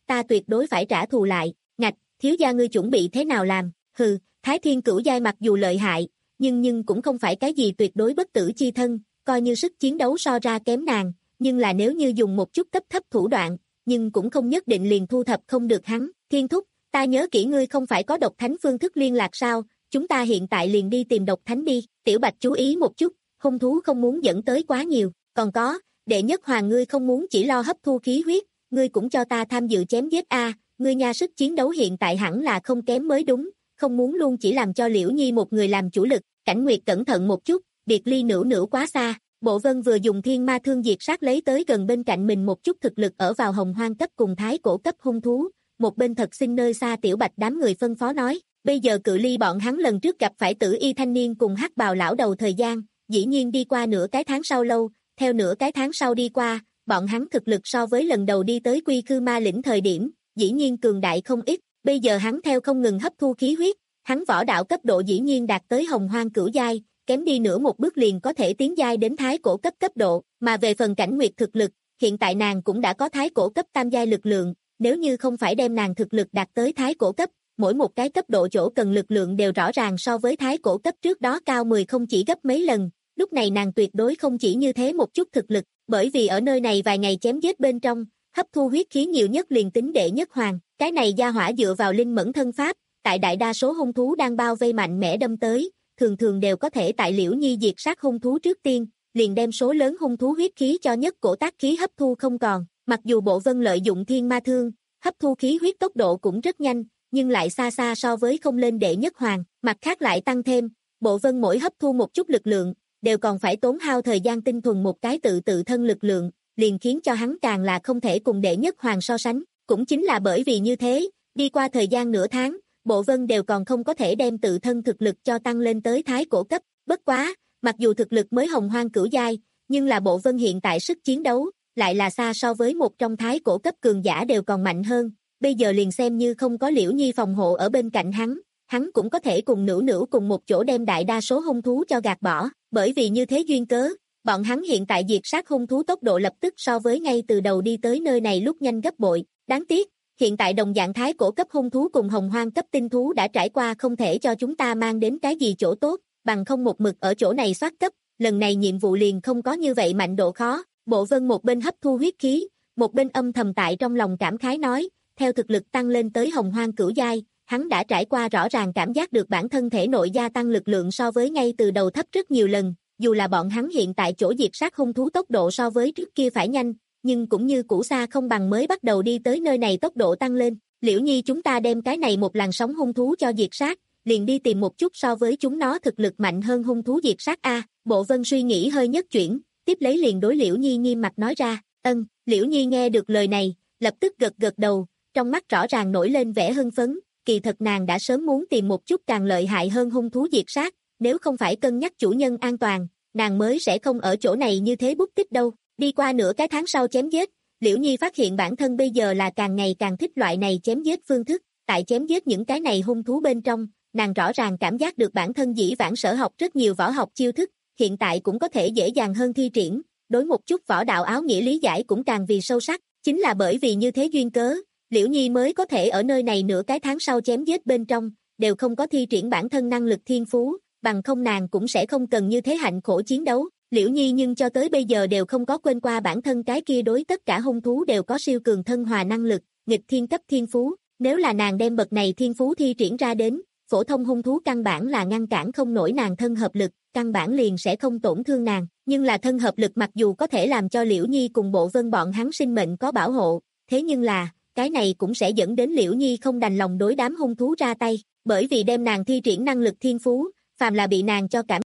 ta tuyệt đối phải trả thù lại. Ngạch, thiếu gia ngươi chuẩn bị thế nào làm? Hừ, Thái Thiên Cửu giai mặc dù lợi hại, nhưng nhưng cũng không phải cái gì tuyệt đối bất tử chi thân, coi như sức chiến đấu so ra kém nàng, nhưng là nếu như dùng một chút cấp thấp thủ đoạn, nhưng cũng không nhất định liền thu thập không được hắn. Thiên thúc, ta nhớ kỹ ngươi không phải có độc thánh phương thức liên lạc sao, chúng ta hiện tại liền đi tìm độc thánh đi. Tiểu Bạch chú ý một chút, hung thú không muốn dẫn tới quá nhiều, còn có, đệ nhất hoàng ngươi không muốn chỉ lo hấp thu khí huyết, ngươi cũng cho ta tham dự chém giết a, ngươi nha sức chiến đấu hiện tại hẳn là không kém mới đúng, không muốn luôn chỉ làm cho Liễu Nhi một người làm chủ lực. Cảnh Nguyệt cẩn thận một chút, biệt ly nửa nửa quá xa. Bộ Vân vừa dùng thiên ma thương diệt sát lấy tới gần bên cạnh mình một chút thực lực ở vào hồng hoang cấp cùng thái cổ cấp hung thú, một bên thật xin nơi xa Tiểu Bạch đám người phân phó nói, bây giờ cự ly bọn hắn lần trước gặp phải Tử Y thanh niên cùng hắc bào lão đầu thời gian, dĩ nhiên đi qua nửa cái tháng sau lâu, theo nửa cái tháng sau đi qua, bọn hắn thực lực so với lần đầu đi tới Quy Khư Ma lĩnh thời điểm, dĩ nhiên cường đại không ít, bây giờ hắn theo không ngừng hấp thu khí huyết, hắn võ đạo cấp độ dĩ nhiên đạt tới hồng hoang cửu giai, kém đi nửa một bước liền có thể tiến giai đến thái cổ cấp cấp độ, mà về phần Cảnh Nguyệt thực lực, hiện tại nàng cũng đã có thái cổ cấp tam giai lực lượng, nếu như không phải đem nàng thực lực đạt tới thái cổ cấp, mỗi một cái cấp độ chỗ cần lực lượng đều rõ ràng so với thái cổ cấp trước đó cao mười không chỉ gấp mấy lần, lúc này nàng tuyệt đối không chỉ như thế một chút thực lực, bởi vì ở nơi này vài ngày chém giết bên trong, hấp thu huyết khí nhiều nhất liền tính đệ nhất hoàng, cái này gia hỏa dựa vào linh mẫn thân pháp, tại đại đa số hung thú đang bao vây mạnh mẽ đâm tới, thường thường đều có thể tại Liễu Nhi diệt sát hung thú trước tiên, liền đem số lớn hung thú huyết khí cho nhất cổ tác khí hấp thu không còn, mặc dù Bộ Vân lợi dụng thiên ma thương, hấp thu khí huyết tốc độ cũng rất nhanh, nhưng lại xa xa so với không lên đệ nhất hoàng, mặt khác lại tăng thêm, Bộ Vân mỗi hấp thu một chút lực lượng, đều còn phải tốn hao thời gian tinh thuần một cái tự tự thân lực lượng, liền khiến cho hắn càng là không thể cùng đệ nhất hoàng so sánh, cũng chính là bởi vì như thế, đi qua thời gian nửa tháng, Bộ Vân đều còn không có thể đem tự thân thực lực cho tăng lên tới thái cổ cấp, bất quá, mặc dù thực lực mới hồng hoang cửu giai, nhưng là Bộ Vân hiện tại sức chiến đấu, lại là xa so với một trong thái cổ cấp cường giả đều còn mạnh hơn, bây giờ liền xem như không có Liễu Nhi phòng hộ ở bên cạnh hắn, hắn cũng có thể cùng nữ nữ cùng một chỗ đem đại đa số hung thú cho gạt bỏ, bởi vì như thế duyên cớ, bọn hắn hiện tại diệt sát hung thú tốc độ lập tức so với ngay từ đầu đi tới nơi này lúc nhanh gấp bội, đáng tiếc, hiện tại đồng dạng thái cổ cấp hung thú cùng hồng hoang cấp tinh thú đã trải qua không thể cho chúng ta mang đến cái gì chỗ tốt, bằng không một mực ở chỗ này soát cấp, lần này nhiệm vụ liền không có như vậy mạnh độ khó. Bộ Vân một bên hấp thu huyết khí, một bên âm thầm tại trong lòng cảm khái nói, theo thực lực tăng lên tới hồng hoang cửu giai, hắn đã trải qua rõ ràng cảm giác được bản thân thể nội gia tăng lực lượng so với ngay từ đầu thấp rất nhiều lần, dù là bọn hắn hiện tại chỗ diệt sát hung thú tốc độ so với trước kia phải nhanh, nhưng cũng như cũ xa không bằng mới bắt đầu đi tới nơi này tốc độ tăng lên. Liễu Nhi chúng ta đem cái này một làn sóng hung thú cho diệt sát, liền đi tìm một chút so với chúng nó thực lực mạnh hơn hung thú diệt sát a. Bộ Vân suy nghĩ hơi nhất chuyển, tiếp lấy liền đối Liễu Nhi nghiêm mặt nói ra, ân. Liễu Nhi nghe được lời này, lập tức gật gật đầu, trong mắt rõ ràng nổi lên vẻ hưng phấn, kỳ thật nàng đã sớm muốn tìm một chút càng lợi hại hơn hung thú diệt sát, nếu không phải cân nhắc chủ nhân an toàn, nàng mới sẽ không ở chỗ này như thế bút tích đâu. Đi qua nửa cái tháng sau chém giết, Liễu Nhi phát hiện bản thân bây giờ là càng ngày càng thích loại này chém giết phương thức, tại chém giết những cái này hung thú bên trong, nàng rõ ràng cảm giác được bản thân dĩ vãng sở học rất nhiều võ học chiêu thức, hiện tại cũng có thể dễ dàng hơn thi triển, đối một chút võ đạo áo nghĩa lý giải cũng càng vì sâu sắc, chính là bởi vì như thế duyên cớ, Liễu Nhi mới có thể ở nơi này nửa cái tháng sau chém giết bên trong, đều không có thi triển bản thân năng lực thiên phú, bằng không nàng cũng sẽ không cần như thế hạnh khổ chiến đấu. Liễu Nhi nhưng cho tới bây giờ đều không có quên qua bản thân cái kia đối tất cả hung thú đều có siêu cường thân hòa năng lực, nghịch thiên cấp thiên phú, nếu là nàng đem bậc này thiên phú thi triển ra đến, phổ thông hung thú căn bản là ngăn cản không nổi nàng thân hợp lực, căn bản liền sẽ không tổn thương nàng, nhưng là thân hợp lực mặc dù có thể làm cho Liễu Nhi cùng Bộ Vân bọn hắn sinh mệnh có bảo hộ, thế nhưng là, cái này cũng sẽ dẫn đến Liễu Nhi không đành lòng đối đám hung thú ra tay, bởi vì đem nàng thi triển năng lực thiên phú, phàm là bị nàng cho cảm.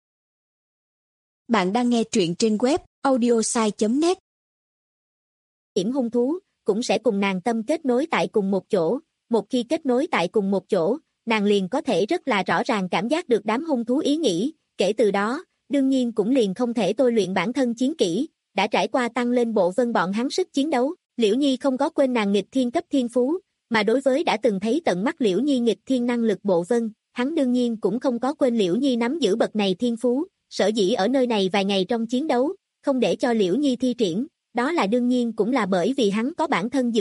Bạn đang nghe truyện trên web audiosai chấm net. Hiểm hung thú cũng sẽ cùng nàng tâm kết nối tại cùng một chỗ, một khi kết nối tại cùng một chỗ, nàng liền có thể rất là rõ ràng cảm giác được đám hung thú ý nghĩ, kể từ đó, đương nhiên cũng liền không thể tôi luyện bản thân chiến kỹ, đã trải qua tăng lên Bộ Vân bọn hắn sức chiến đấu, Liễu Nhi không có quên nàng nghịch thiên cấp thiên phú, mà đối với đã từng thấy tận mắt Liễu Nhi nghịch thiên năng lực Bộ Vân, hắn đương nhiên cũng không có quên Liễu Nhi nắm giữ bậc này thiên phú, sở dĩ ở nơi này vài ngày trong chiến đấu, không để cho Liễu Nhi thi triển, đó là đương nhiên cũng là bởi vì hắn có bản thân dự định,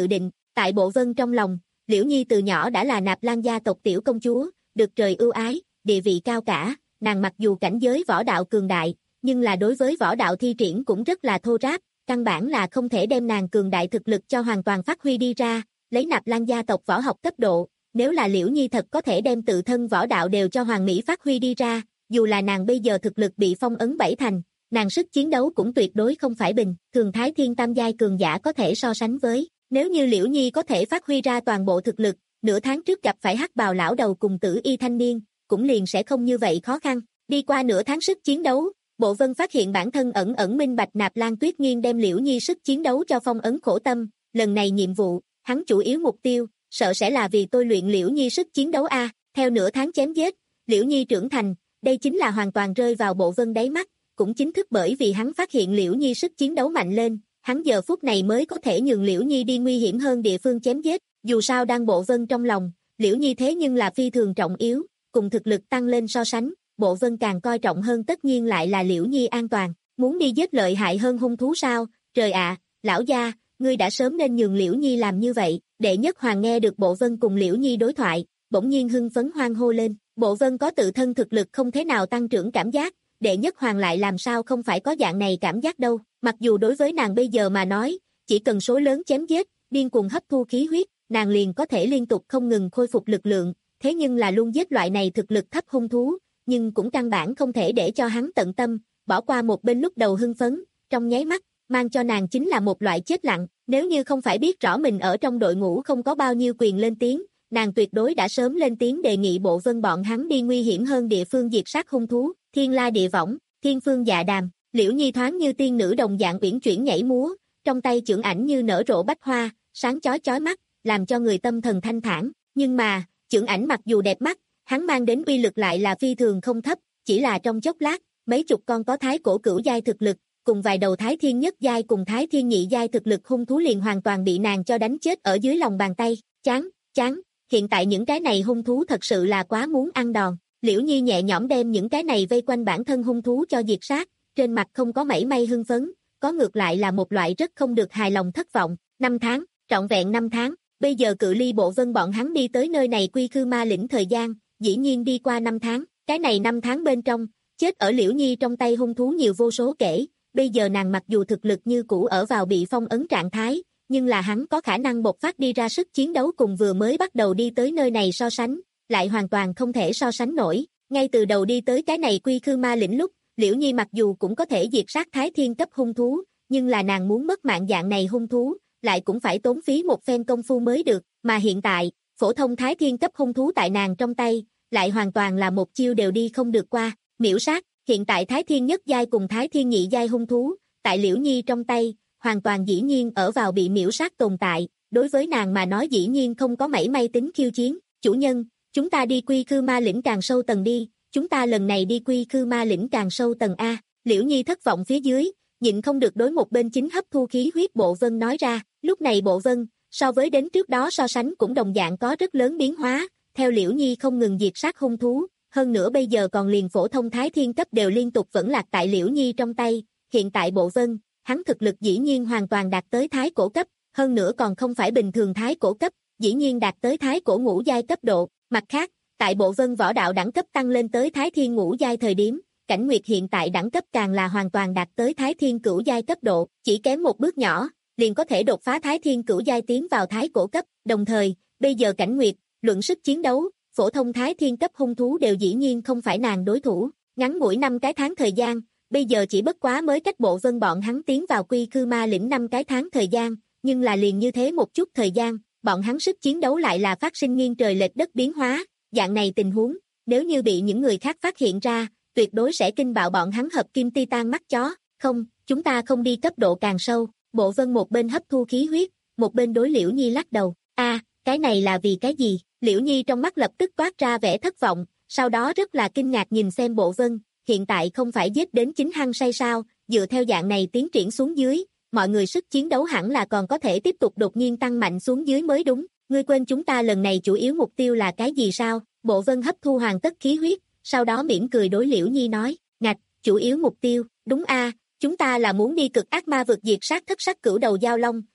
Tại Bộ Vân trong lòng, Liễu Nhi từ nhỏ đã là Nạp Lan gia tộc tiểu công chúa, được trời ưu ái, địa vị cao cả, nàng mặc dù cảnh giới võ đạo cường đại, nhưng là đối với võ đạo thi triển cũng rất là thô ráp, căn bản là không thể đem nàng cường đại thực lực cho hoàn toàn phát huy đi ra, lấy Nạp Lan gia tộc võ học cấp độ, nếu là Liễu Nhi thật có thể đem tự thân võ đạo đều cho hoàn mỹ phát huy đi ra, dù là nàng bây giờ thực lực bị phong ấn bảy thành, nàng sức chiến đấu cũng tuyệt đối không phải bình thường Thái Thiên tam giai cường giả có thể so sánh với. Nếu như Liễu Nhi có thể phát huy ra toàn bộ thực lực, nửa tháng trước gặp phải hắc bào lão đầu cùng tử y thanh niên, cũng liền sẽ không như vậy khó khăn. Đi qua nửa tháng sức chiến đấu, Bộ Vân phát hiện bản thân ẩn ẩn minh bạch Nạp Lan Tuyết Nghiên đem Liễu Nhi sức chiến đấu cho phong ấn khổ tâm, lần này nhiệm vụ, hắn chủ yếu mục tiêu, sợ sẽ là vì tôi luyện Liễu Nhi sức chiến đấu a. Theo nửa tháng chém giết, Liễu Nhi trưởng thành, đây chính là hoàn toàn rơi vào Bộ Vân đáy mắt, cũng chính thức bởi vì hắn phát hiện Liễu Nhi sức chiến đấu mạnh lên, hắn giờ phút này mới có thể nhường Liễu Nhi đi nguy hiểm hơn địa phương chém giết, dù sao đang Bộ Vân trong lòng, Liễu Nhi thế nhưng là phi thường trọng yếu, cùng thực lực tăng lên so sánh, Bộ Vân càng coi trọng hơn tất nhiên lại là Liễu Nhi an toàn, muốn đi giết lợi hại hơn hung thú sao, trời ạ, lão gia, ngươi đã sớm nên nhường Liễu Nhi làm như vậy, Đệ Nhất Hoàng nghe được Bộ Vân cùng Liễu Nhi đối thoại, bỗng nhiên hưng phấn hoan hô lên, Bộ Vân có tự thân thực lực không thế nào tăng trưởng cảm giác, Đệ Nhất Hoàng lại làm sao không phải có dạng này cảm giác đâu, mặc dù đối với nàng bây giờ mà nói, chỉ cần số lớn chém giết, điên cuồng hấp thu khí huyết, nàng liền có thể liên tục không ngừng khôi phục lực lượng, thế nhưng là luôn giết loại này thực lực thấp hung thú, nhưng cũng căn bản không thể để cho hắn tận tâm, bỏ qua một bên lúc đầu hưng phấn, trong nháy mắt, mang cho nàng chính là một loại chết lặng, nếu như không phải biết rõ mình ở trong đội ngũ không có bao nhiêu quyền lên tiếng, nàng tuyệt đối đã sớm lên tiếng đề nghị Bộ Vân bọn hắn đi nguy hiểm hơn địa phương diệt sát hung thú, thiên la địa võng, thiên phương dạ đàm, Liễu Nhi thoáng như tiên nữ đồng dạng uyển chuyển nhảy múa, trong tay chưởng ảnh như nở rộ bách hoa, sáng chói chói mắt, làm cho người tâm thần thanh thản, nhưng mà, chưởng ảnh mặc dù đẹp mắt, hắn mang đến uy lực lại là phi thường không thấp, chỉ là trong chốc lát, mấy chục con có thái cổ cửu giai thực lực, cùng vài đầu thái thiên nhất giai cùng thái thiên nhị giai thực lực hung thú liền hoàn toàn bị nàng cho đánh chết ở dưới lòng bàn tay, chán, chán, hiện tại những cái này hung thú thật sự là quá muốn ăn đòn, Liễu Nhi nhẹ nhõm đem những cái này vây quanh bản thân hung thú cho diệt sát, trên mặt không có mảy may hưng phấn, có ngược lại là một loại rất không được hài lòng thất vọng, năm tháng, trọn vẹn năm tháng, bây giờ cự ly Bộ Vân bọn hắn đi tới nơi này Quy Khư Ma Lĩnh thời gian, dĩ nhiên đi qua năm tháng, cái này năm tháng bên trong, chết ở Liễu Nhi trong tay hung thú nhiều vô số kể, bây giờ nàng mặc dù thực lực như cũ ở vào bị phong ấn trạng thái, nhưng là hắn có khả năng bộc phát đi ra sức chiến đấu cùng vừa mới bắt đầu đi tới nơi này so sánh, lại hoàn toàn không thể so sánh nổi, ngay từ đầu đi tới cái này Quy Khư Ma Lĩnh lúc, Liễu Nhi mặc dù cũng có thể diệt sát thái thiên cấp hung thú, nhưng là nàng muốn mất mạng dạng này hung thú, lại cũng phải tốn phí một phen công phu mới được, mà hiện tại, phổ thông thái thiên cấp hung thú tại nàng trong tay, lại hoàn toàn là một chiêu đều đi không được qua, miễu sát, hiện tại thái thiên nhất giai cùng thái thiên nhị giai hung thú, tại Liễu Nhi trong tay, hoàn toàn dĩ nhiên ở vào bị miễu sát tồn tại, đối với nàng mà nói dĩ nhiên không có mảy may tính khiêu chiến, chủ nhân, chúng ta đi Quy Khư Ma Lĩnh càng sâu tầng đi, chúng ta lần này đi Quy Khư Ma Lĩnh càng sâu tầng A, Liễu Nhi thất vọng phía dưới, nhịn không được đối một bên chính hấp thu khí huyết Bộ Vân nói ra, lúc này Bộ Vân, so với đến trước đó so sánh cũng đồng dạng có rất lớn biến hóa, theo Liễu Nhi không ngừng diệt sát hung thú, hơn nữa bây giờ còn liền phổ thông thái thiên cấp đều liên tục vẫn lạc tại Liễu Nhi trong tay, hiện tại Bộ Vân, hắn thực lực dĩ nhiên hoàn toàn đạt tới thái cổ cấp, hơn nữa còn không phải bình thường thái cổ cấp, dĩ nhiên đạt tới thái cổ ngũ giai cấp độ, mặt khác, tại Bộ Vân võ đạo đẳng cấp tăng lên tới thái thiên ngũ giai thời điểm, Cảnh Nguyệt hiện tại đẳng cấp càng là hoàn toàn đạt tới thái thiên cửu giai cấp độ, chỉ kém một bước nhỏ, liền có thể đột phá thái thiên cửu giai tiến vào thái cổ cấp, đồng thời, bây giờ Cảnh Nguyệt, luận sức chiến đấu, phổ thông thái thiên cấp hung thú đều dĩ nhiên không phải nàng đối thủ, ngắn ngủi năm cái tháng thời gian, bây giờ chỉ bất quá mới cách Bộ Vân bọn hắn tiến vào Quy Khư Ma Lĩnh năm cái tháng thời gian, nhưng là liền như thế một chút thời gian, bọn hắn sức chiến đấu lại là phát sinh nghiêng trời lệch đất biến hóa, dạng này tình huống, nếu như bị những người khác phát hiện ra, tuyệt đối sẽ kinh bạo bọn hắn hợp kim titan mắt chó, không, chúng ta không đi cấp độ càng sâu, Bộ Vân một bên hấp thu khí huyết, một bên đối Liễu Nhi lắc đầu, a, cái này là vì cái gì, Liễu Nhi trong mắt lập tức toát ra vẻ thất vọng, sau đó rất là kinh ngạc nhìn xem Bộ Vân, hiện tại không phải giết đến chính hăng say sao, dựa theo dạng này tiến triển xuống dưới, mọi người sức chiến đấu hẳn là còn có thể tiếp tục đột nhiên tăng mạnh xuống dưới mới đúng, ngươi quên chúng ta lần này chủ yếu mục tiêu là cái gì sao, Bộ Vân hấp thu hoàn tất khí huyết, sau đó mỉm cười đối Liễu Nhi nói, ngạch, chủ yếu mục tiêu, đúng a, chúng ta là muốn đi cực ác ma vực diệt sát thất sắc cửu đầu giao long,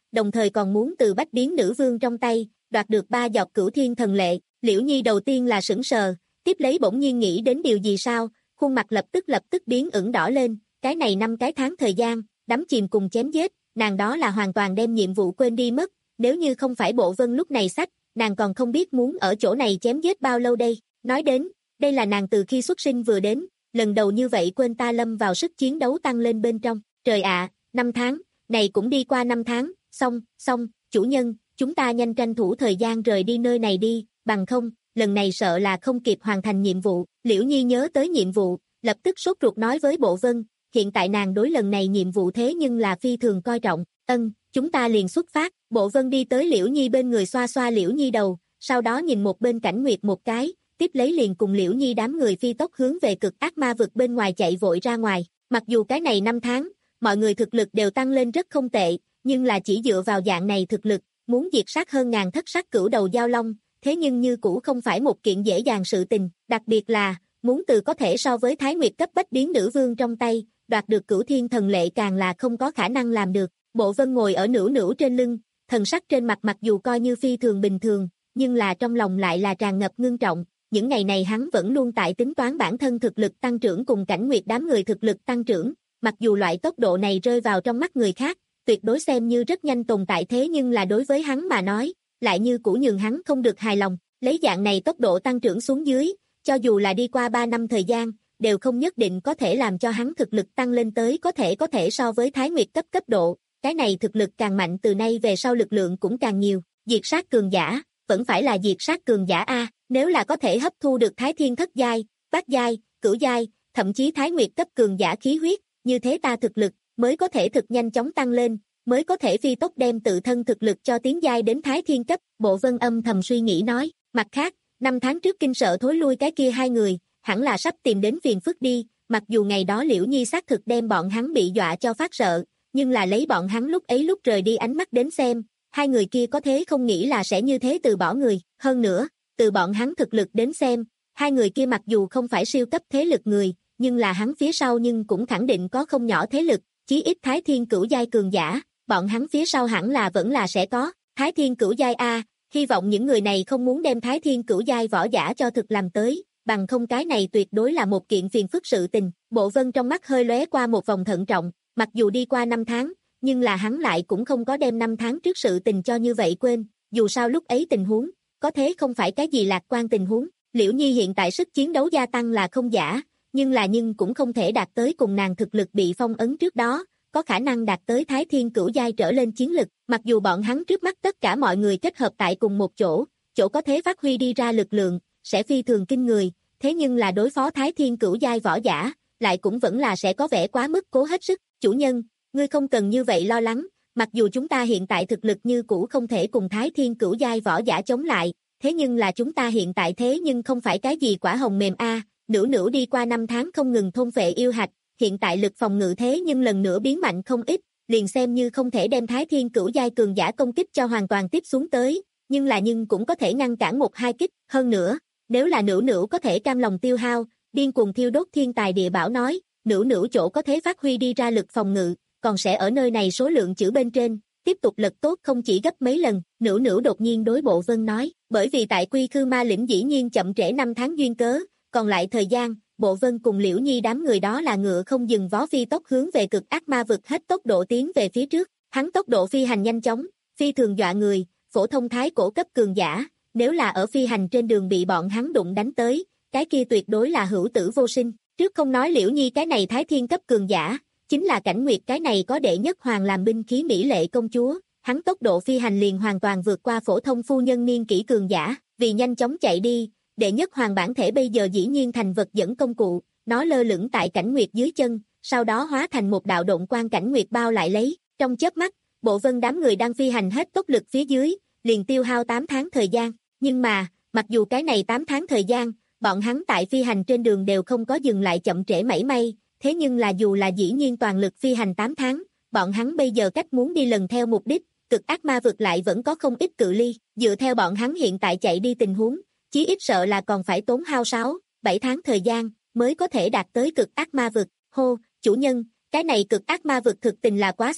đồng thời còn muốn từ Bách Biến Nữ Vương trong tay, đoạt được ba giọt Cửu Thiên Thần Lệ. Liễu Nhi đầu tiên là sững sờ, tiếp lấy bỗng nhiên nghĩ đến điều gì sao, khuôn mặt lập tức lập tức biến ửng đỏ lên, cái này năm cái tháng thời gian, đắm chìm cùng chém giết, nàng đó là hoàn toàn đem nhiệm vụ quên đi mất, nếu như không phải Bộ Vân lúc này sách, nàng còn không biết muốn ở chỗ này chém giết bao lâu đây. Nói đến, đây là nàng từ khi xuất sinh vừa đến, lần đầu như vậy quên ta lâm vào sức chiến đấu tăng lên bên trong. Trời ạ, năm tháng, này cũng đi qua năm tháng, xong, xong, chủ nhân, chúng ta nhanh tranh thủ thời gian rời đi nơi này đi, bằng không, lần này sợ là không kịp hoàn thành nhiệm vụ. Liễu Nhi nhớ tới nhiệm vụ, lập tức sốt ruột nói với Bộ Vân, hiện tại nàng đối lần này nhiệm vụ thế nhưng là phi thường coi trọng. Ân, chúng ta liền xuất phát. Bộ Vân đi tới Liễu Nhi bên người xoa xoa Liễu Nhi đầu, sau đó nhìn một bên Cảnh Nguyệt một cái, tiếp lấy liền cùng Liễu Nhi đám người phi tốc hướng về cực ác ma vực bên ngoài chạy vội ra ngoài. Mặc dù cái này năm tháng, mọi người thực lực đều tăng lên rất không tệ, nhưng là chỉ dựa vào dạng này thực lực, muốn diệt sát hơn ngàn thất sát cửu đầu giao long, thế nhưng như cũ không phải một kiện dễ dàng sự tình, đặc biệt là, muốn từ có thể so với Thái Nguyệt cấp Bách Biến Nữ Vương trong tay, đoạt được Cửu Thiên Thần Lệ càng là không có khả năng làm được. Bộ Vân ngồi ở nửu nửu trên lưng, thần sắc trên mặt mặc dù coi như phi thường bình thường, nhưng là trong lòng lại là tràn ngập ngưng trọng. Những ngày này hắn vẫn luôn tại tính toán bản thân thực lực tăng trưởng cùng Cảnh Nguyệt đám người thực lực tăng trưởng, mặc dù loại tốc độ này rơi vào trong mắt người khác, tuyệt đối xem như rất nhanh tồn tại, thế nhưng là đối với hắn mà nói, lại như cũ nhường hắn không được hài lòng. Lấy dạng này tốc độ tăng trưởng xuống dưới, cho dù là đi qua ba năm thời gian, đều không nhất định có thể làm cho hắn thực lực tăng lên tới có thể có thể so với Thái Nguyệt cấp cấp độ. Cái này thực lực càng mạnh từ nay về sau lực lượng cũng càng nhiều, diệt sát cường giả, vẫn phải là diệt sát cường giả a, nếu là có thể hấp thu được Thái Thiên thất giai, bát giai, cửu giai, thậm chí Thái Nguyệt cấp cường giả khí huyết, như thế ta thực lực mới có thể thực nhanh chóng tăng lên, mới có thể phi tốc đem tự thân thực lực cho tiến giai đến Thái Thiên cấp. Bộ Vân âm thầm suy nghĩ nói, mặt khác, năm tháng trước kinh sợ thối lui cái kia hai người, hẳn là sắp tìm đến phiền phức đi, mặc dù ngày đó Liễu Nhi xác thực đem bọn hắn bị dọa cho phát sợ, nhưng là lấy bọn hắn lúc ấy lúc rời đi ánh mắt đến xem, hai người kia có thế không nghĩ là sẽ như thế từ bỏ người. Hơn nữa, từ bọn hắn thực lực đến xem, hai người kia mặc dù không phải siêu cấp thế lực người, nhưng là hắn phía sau nhưng cũng khẳng định có không nhỏ thế lực, chí ít Thái Thiên cửu giai cường giả, bọn hắn phía sau hẳn là vẫn là sẽ có. Thái Thiên cửu giai a, hy vọng những người này không muốn đem Thái Thiên cửu giai võ giả cho thực làm tới, bằng không cái này tuyệt đối là một kiện phiền phức sự tình. Bộ Vân trong mắt hơi lóe qua một vòng thận trọng, mặc dù đi qua năm tháng, nhưng là hắn lại cũng không có đem năm tháng trước sự tình cho như vậy quên, dù sao lúc ấy tình huống, có thế không phải cái gì lạc quan tình huống. Liễu Nhi hiện tại sức chiến đấu gia tăng là không giả, nhưng là nhưng cũng không thể đạt tới cùng nàng thực lực bị phong ấn trước đó, có khả năng đạt tới Thái Thiên cửu giai trở lên chiến lực, mặc dù bọn hắn trước mắt tất cả mọi người kết hợp tại cùng một chỗ, chỗ có thể phát huy đi ra lực lượng, sẽ phi thường kinh người, thế nhưng là đối phó Thái Thiên cửu giai võ giả, lại cũng vẫn là sẽ có vẻ quá mức cố hết sức. Chủ nhân, ngươi không cần như vậy lo lắng, mặc dù chúng ta hiện tại thực lực như cũ không thể cùng Thái Thiên cửu giai võ giả chống lại, thế nhưng là chúng ta hiện tại thế nhưng không phải cái gì quả hồng mềm a. Nửu Nửu đi qua năm tháng không ngừng thôn phệ yêu hạch, hiện tại lực phòng ngự thế nhưng lần nữa biến mạnh không ít, liền xem như không thể đem Thái Thiên cửu giai cường giả công kích cho hoàn toàn tiếp xuống tới, nhưng là nhưng cũng có thể ngăn cản một hai kích. Hơn nữa, nếu là Nửu Nửu có thể cam lòng tiêu hao, điên cuồng thiêu đốt thiên tài địa bảo nói, Nửu Nửu chỗ có thể phát huy đi ra lực phòng ngự, còn sẽ ở nơi này số lượng chữ bên trên, tiếp tục lật tốt không chỉ gấp mấy lần. Nửu Nửu đột nhiên đối Bộ Vân nói, bởi vì tại Quy Khư Ma lĩnh dĩ nhiên chậm trễ năm tháng duyên cớ, còn lại thời gian, Bộ Vân cùng Liễu Nhi đám người đó là ngựa không dừng vó phi tốc hướng về cực ác ma vực hết tốc độ tiến về phía trước. Hắn tốc độ phi hành nhanh chóng, phi thường dọa người, phổ thông thái cổ cấp cường giả, nếu là ở phi hành trên đường bị bọn hắn đụng đánh tới, cái kia tuyệt đối là hữu tử vô sinh. Trước không nói Liễu Nhi cái này Thái Thiên cấp cường giả, chính là Cảnh Nguyệt cái này có đệ nhất hoàng làm binh khí mỹ lệ công chúa, hắn tốc độ phi hành liền hoàn toàn vượt qua phổ thông phu nhân niên kỷ cường giả, vì nhanh chóng chạy đi, đệ nhất hoàng bản thể bây giờ dĩ nhiên thành vật dẫn công cụ, nó lơ lửng tại Cảnh Nguyệt dưới chân, sau đó hóa thành một đạo động quang Cảnh Nguyệt bao lại lấy. Trong chớp mắt, Bộ Vân đám người đang phi hành hết tốc lực phía dưới, liền tiêu hao tám tháng thời gian, nhưng mà, mặc dù cái này tám tháng thời gian, bọn hắn tại phi hành trên đường đều không có dừng lại chậm trễ mảy may, thế nhưng là dù là dĩ nhiên toàn lực phi hành tám tháng, bọn hắn bây giờ cách muốn đi lần theo mục đích, cực ác ma vực lại vẫn có không ít cự ly, dựa theo bọn hắn hiện tại chạy đi tình huống, chí ít sợ là còn phải tốn hao sáu, bảy tháng thời gian, mới có thể đạt tới cực ác ma vực. Hô, chủ nhân, cái này cực ác ma vực thực tình là quá xa,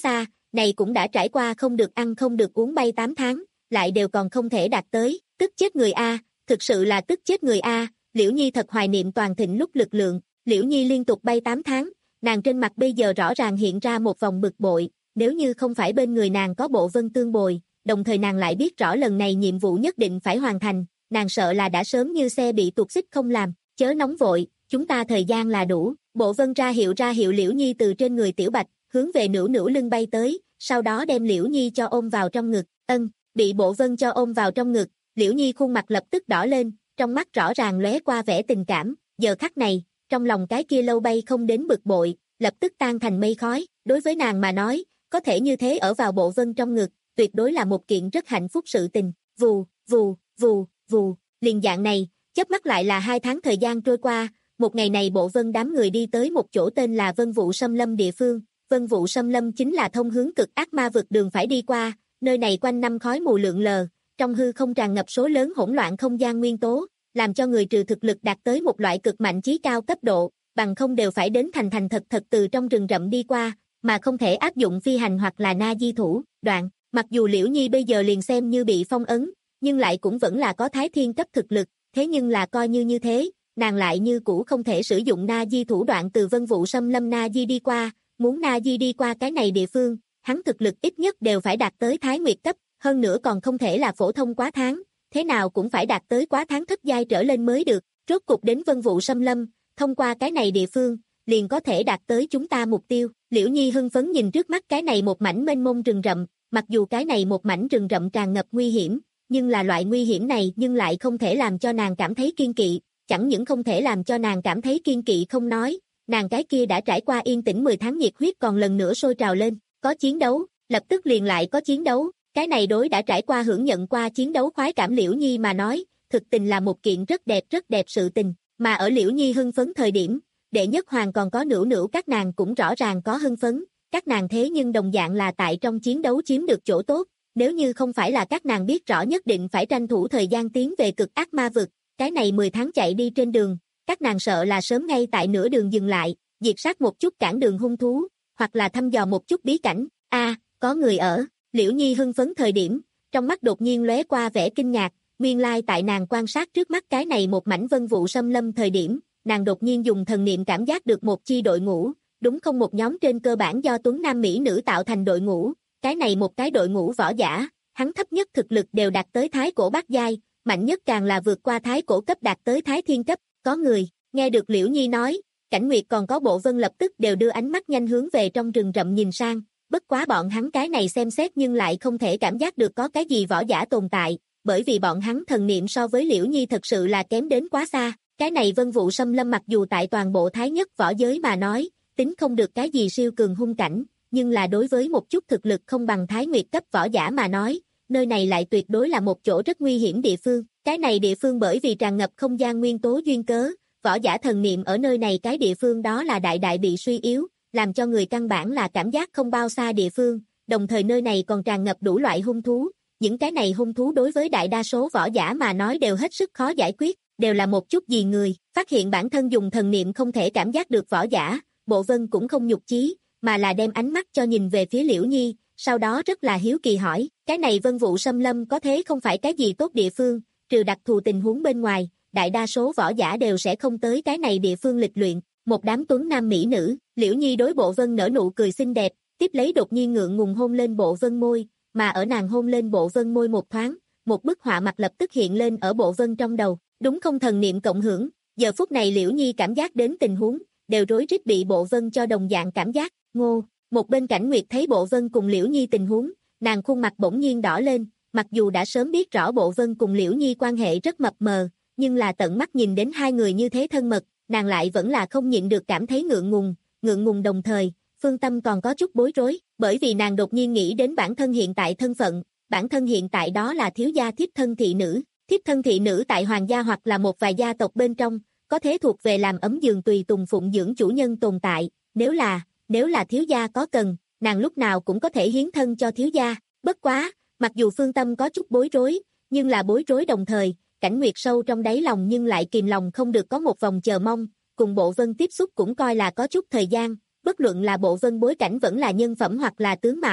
này cũng đã trải qua không được ăn không được uống bay tám tháng, lại đều còn không thể đạt tới, tức chết người a, thực sự là tức chết người a. Liễu Nhi thật hoài niệm toàn thịnh lúc lực lượng, Liễu Nhi liên tục bay tám tháng, nàng trên mặt bây giờ rõ ràng hiện ra một vòng bực bội, nếu như không phải bên người nàng có Bộ Vân tương bồi, đồng thời nàng lại biết rõ lần này nhiệm vụ nhất định phải hoàn thành, nàng sợ là đã sớm như xe bị tuột xích không làm, chớ nóng vội, chúng ta thời gian là đủ. Bộ Vân ra hiệu ra hiệu Liễu Nhi từ trên người Tiểu Bạch, hướng về Nữu Nữu lưng bay tới, sau đó đem Liễu Nhi cho ôm vào trong ngực, ân, bị Bộ Vân cho ôm vào trong ngực, Liễu Nhi khuôn mặt lập tức đỏ lên, trong mắt rõ ràng lóe qua vẻ tình cảm, giờ khắc này, trong lòng cái kia lâu bay không đến bực bội, lập tức tan thành mây khói, đối với nàng mà nói, có thể như thế ở vào Bộ Vân trong ngực, tuyệt đối là một kiện rất hạnh phúc sự tình, vù, vù, vù, vù, liền dạng này, chớp mắt lại là hai tháng thời gian trôi qua, một ngày này Bộ Vân đám người đi tới một chỗ tên là Vân Vụ Xâm Lâm địa phương, Vân Vụ Xâm Lâm chính là thông hướng cực ác ma vực đường phải đi qua, nơi này quanh năm khói mù lượn lờ, trong hư không tràn ngập số lớn hỗn loạn không gian nguyên tố, làm cho người trừ thực lực đạt tới một loại cực mạnh chí cao cấp độ, bằng không đều phải đến thành thành thật thật từ trong rừng rậm đi qua, mà không thể áp dụng phi hành hoặc là na di thủ, đoạn, mặc dù Liễu Nhi bây giờ liền xem như bị phong ấn, nhưng lại cũng vẫn là có thái thiên cấp thực lực, thế nhưng là coi như như thế, nàng lại như cũ không thể sử dụng na di thủ đoạn từ Vân Vụ Xâm Lâm na di đi qua, muốn na di đi qua cái này địa phương, hắn thực lực ít nhất đều phải đạt tới thái nguyệt cấp, hơn nữa còn không thể là phổ thông quá tháng, thế nào cũng phải đạt tới quá tháng thất giai trở lên mới được, rốt cục đến Vân Vụ Xâm Lâm, thông qua cái này địa phương, liền có thể đạt tới chúng ta mục tiêu. Liễu Nhi hưng phấn nhìn trước mắt cái này một mảnh mênh mông rừng rậm, mặc dù cái này một mảnh rừng rậm tràn ngập nguy hiểm, nhưng là loại nguy hiểm này nhưng lại không thể làm cho nàng cảm thấy kiên kỵ, chẳng những không thể làm cho nàng cảm thấy kiên kỵ không nói, nàng cái kia đã trải qua yên tĩnh mười tháng nhiệt huyết còn lần nữa sôi trào lên, có chiến đấu, lập tức liền lại có chiến đấu, cái này đối đã trải qua hưởng nhận qua chiến đấu khoái cảm Liễu Nhi mà nói, thực tình là một kiện rất đẹp rất đẹp sự tình, mà ở Liễu Nhi hưng phấn thời điểm, Đệ Nhất Hoàng còn có Nữu Nữu các nàng cũng rõ ràng có hưng phấn, các nàng thế nhưng đồng dạng là tại trong chiến đấu chiếm được chỗ tốt, nếu như không phải là các nàng biết rõ nhất định phải tranh thủ thời gian tiến về cực ác ma vực, cái này mười tháng chạy đi trên đường, các nàng sợ là sớm ngay tại nửa đường dừng lại, diệt sát một chút cản đường hung thú, hoặc là thăm dò một chút bí cảnh, a à, có người ở, Liễu Nhi hưng phấn thời điểm, trong mắt đột nhiên lóe qua vẻ kinh ngạc, nguyên lai tại nàng quan sát trước mắt cái này một mảnh Vân Vụ Xâm Lâm thời điểm, nàng đột nhiên dùng thần niệm cảm giác được một chi đội ngũ, đúng không một nhóm trên cơ bản do tuấn nam mỹ nữ tạo thành đội ngũ, cái này một cái đội ngũ võ giả, hắn thấp nhất thực lực đều đạt tới thái cổ bát giai, mạnh nhất càng là vượt qua thái cổ cấp đạt tới thái thiên cấp, có người, nghe được Liễu Nhi nói, Cảnh Nguyệt còn có Bộ Vân lập tức đều đưa ánh mắt nhanh hướng về trong rừng rậm nhìn sang, bất quá bọn hắn cái này xem xét nhưng lại không thể cảm giác được có cái gì võ giả tồn tại, bởi vì bọn hắn thần niệm so với Liễu Nhi thật sự là kém đến quá xa, cái này Vân Vụ Xâm Lâm mặc dù tại toàn bộ thái nhất võ giới mà nói, tính không được cái gì siêu cường hung cảnh, nhưng là đối với một chút thực lực không bằng thái nguyệt cấp võ giả mà nói, nơi này lại tuyệt đối là một chỗ rất nguy hiểm địa phương, cái này địa phương bởi vì tràn ngập không gian nguyên tố duyên cớ, võ giả thần niệm ở nơi này cái địa phương đó là đại đại bị suy yếu, làm cho người căn bản là cảm giác không bao xa địa phương, đồng thời nơi này còn tràn ngập đủ loại hung thú, những cái này hung thú đối với đại đa số võ giả mà nói đều hết sức khó giải quyết, đều là một chút gì người, phát hiện bản thân dùng thần niệm không thể cảm giác được võ giả, Bộ Vân cũng không nhục chí, mà là đem ánh mắt cho nhìn về phía Liễu Nhi, sau đó rất là hiếu kỳ hỏi, cái này Vân Vụ Xâm Lâm có thế không phải cái gì tốt địa phương, trừ đặc thù tình huống bên ngoài, đại đa số võ giả đều sẽ không tới cái này địa phương lịch luyện, một đám tuấn nam mỹ nữ, Liễu Nhi đối Bộ Vân nở nụ cười xinh đẹp, tiếp lấy đột nhiên ngượng ngùng hôn lên Bộ Vân môi, mà ở nàng hôn lên Bộ Vân môi một thoáng, một bức họa mặt lập tức hiện lên ở Bộ Vân trong đầu, đúng không thần niệm cộng hưởng, giờ phút này Liễu Nhi cảm giác đến tình huống, đều rối rít bị Bộ Vân cho đồng dạng cảm giác, ngô, một bên Cảnh Nguyệt thấy Bộ Vân cùng Liễu Nhi tình huống, nàng khuôn mặt bỗng nhiên đỏ lên, mặc dù đã sớm biết rõ Bộ Vân cùng Liễu Nhi quan hệ rất mập mờ, nhưng là tận mắt nhìn đến hai người như thế thân mật, nàng lại vẫn là không nhịn được cảm thấy ngượng ngùng, ngượng ngùng đồng thời, phương tâm còn có chút bối rối, bởi vì nàng đột nhiên nghĩ đến bản thân hiện tại thân phận, bản thân hiện tại đó là thiếu gia thiếp thân thị nữ, thiếp thân thị nữ tại hoàng gia hoặc là một vài gia tộc bên trong, có thể thuộc về làm ấm giường tùy tùng phụng dưỡng chủ nhân tồn tại, nếu là, nếu là thiếu gia có cần, nàng lúc nào cũng có thể hiến thân cho thiếu gia, bất quá, mặc dù phương tâm có chút bối rối, nhưng là bối rối đồng thời, Cảnh Nguyệt sâu trong đáy lòng nhưng lại kìm lòng không được có một vòng chờ mong, cùng Bộ Vân tiếp xúc cũng coi là có chút thời gian, bất luận là Bộ Vân bối cảnh vẫn là nhân phẩm hoặc là tướng mạo,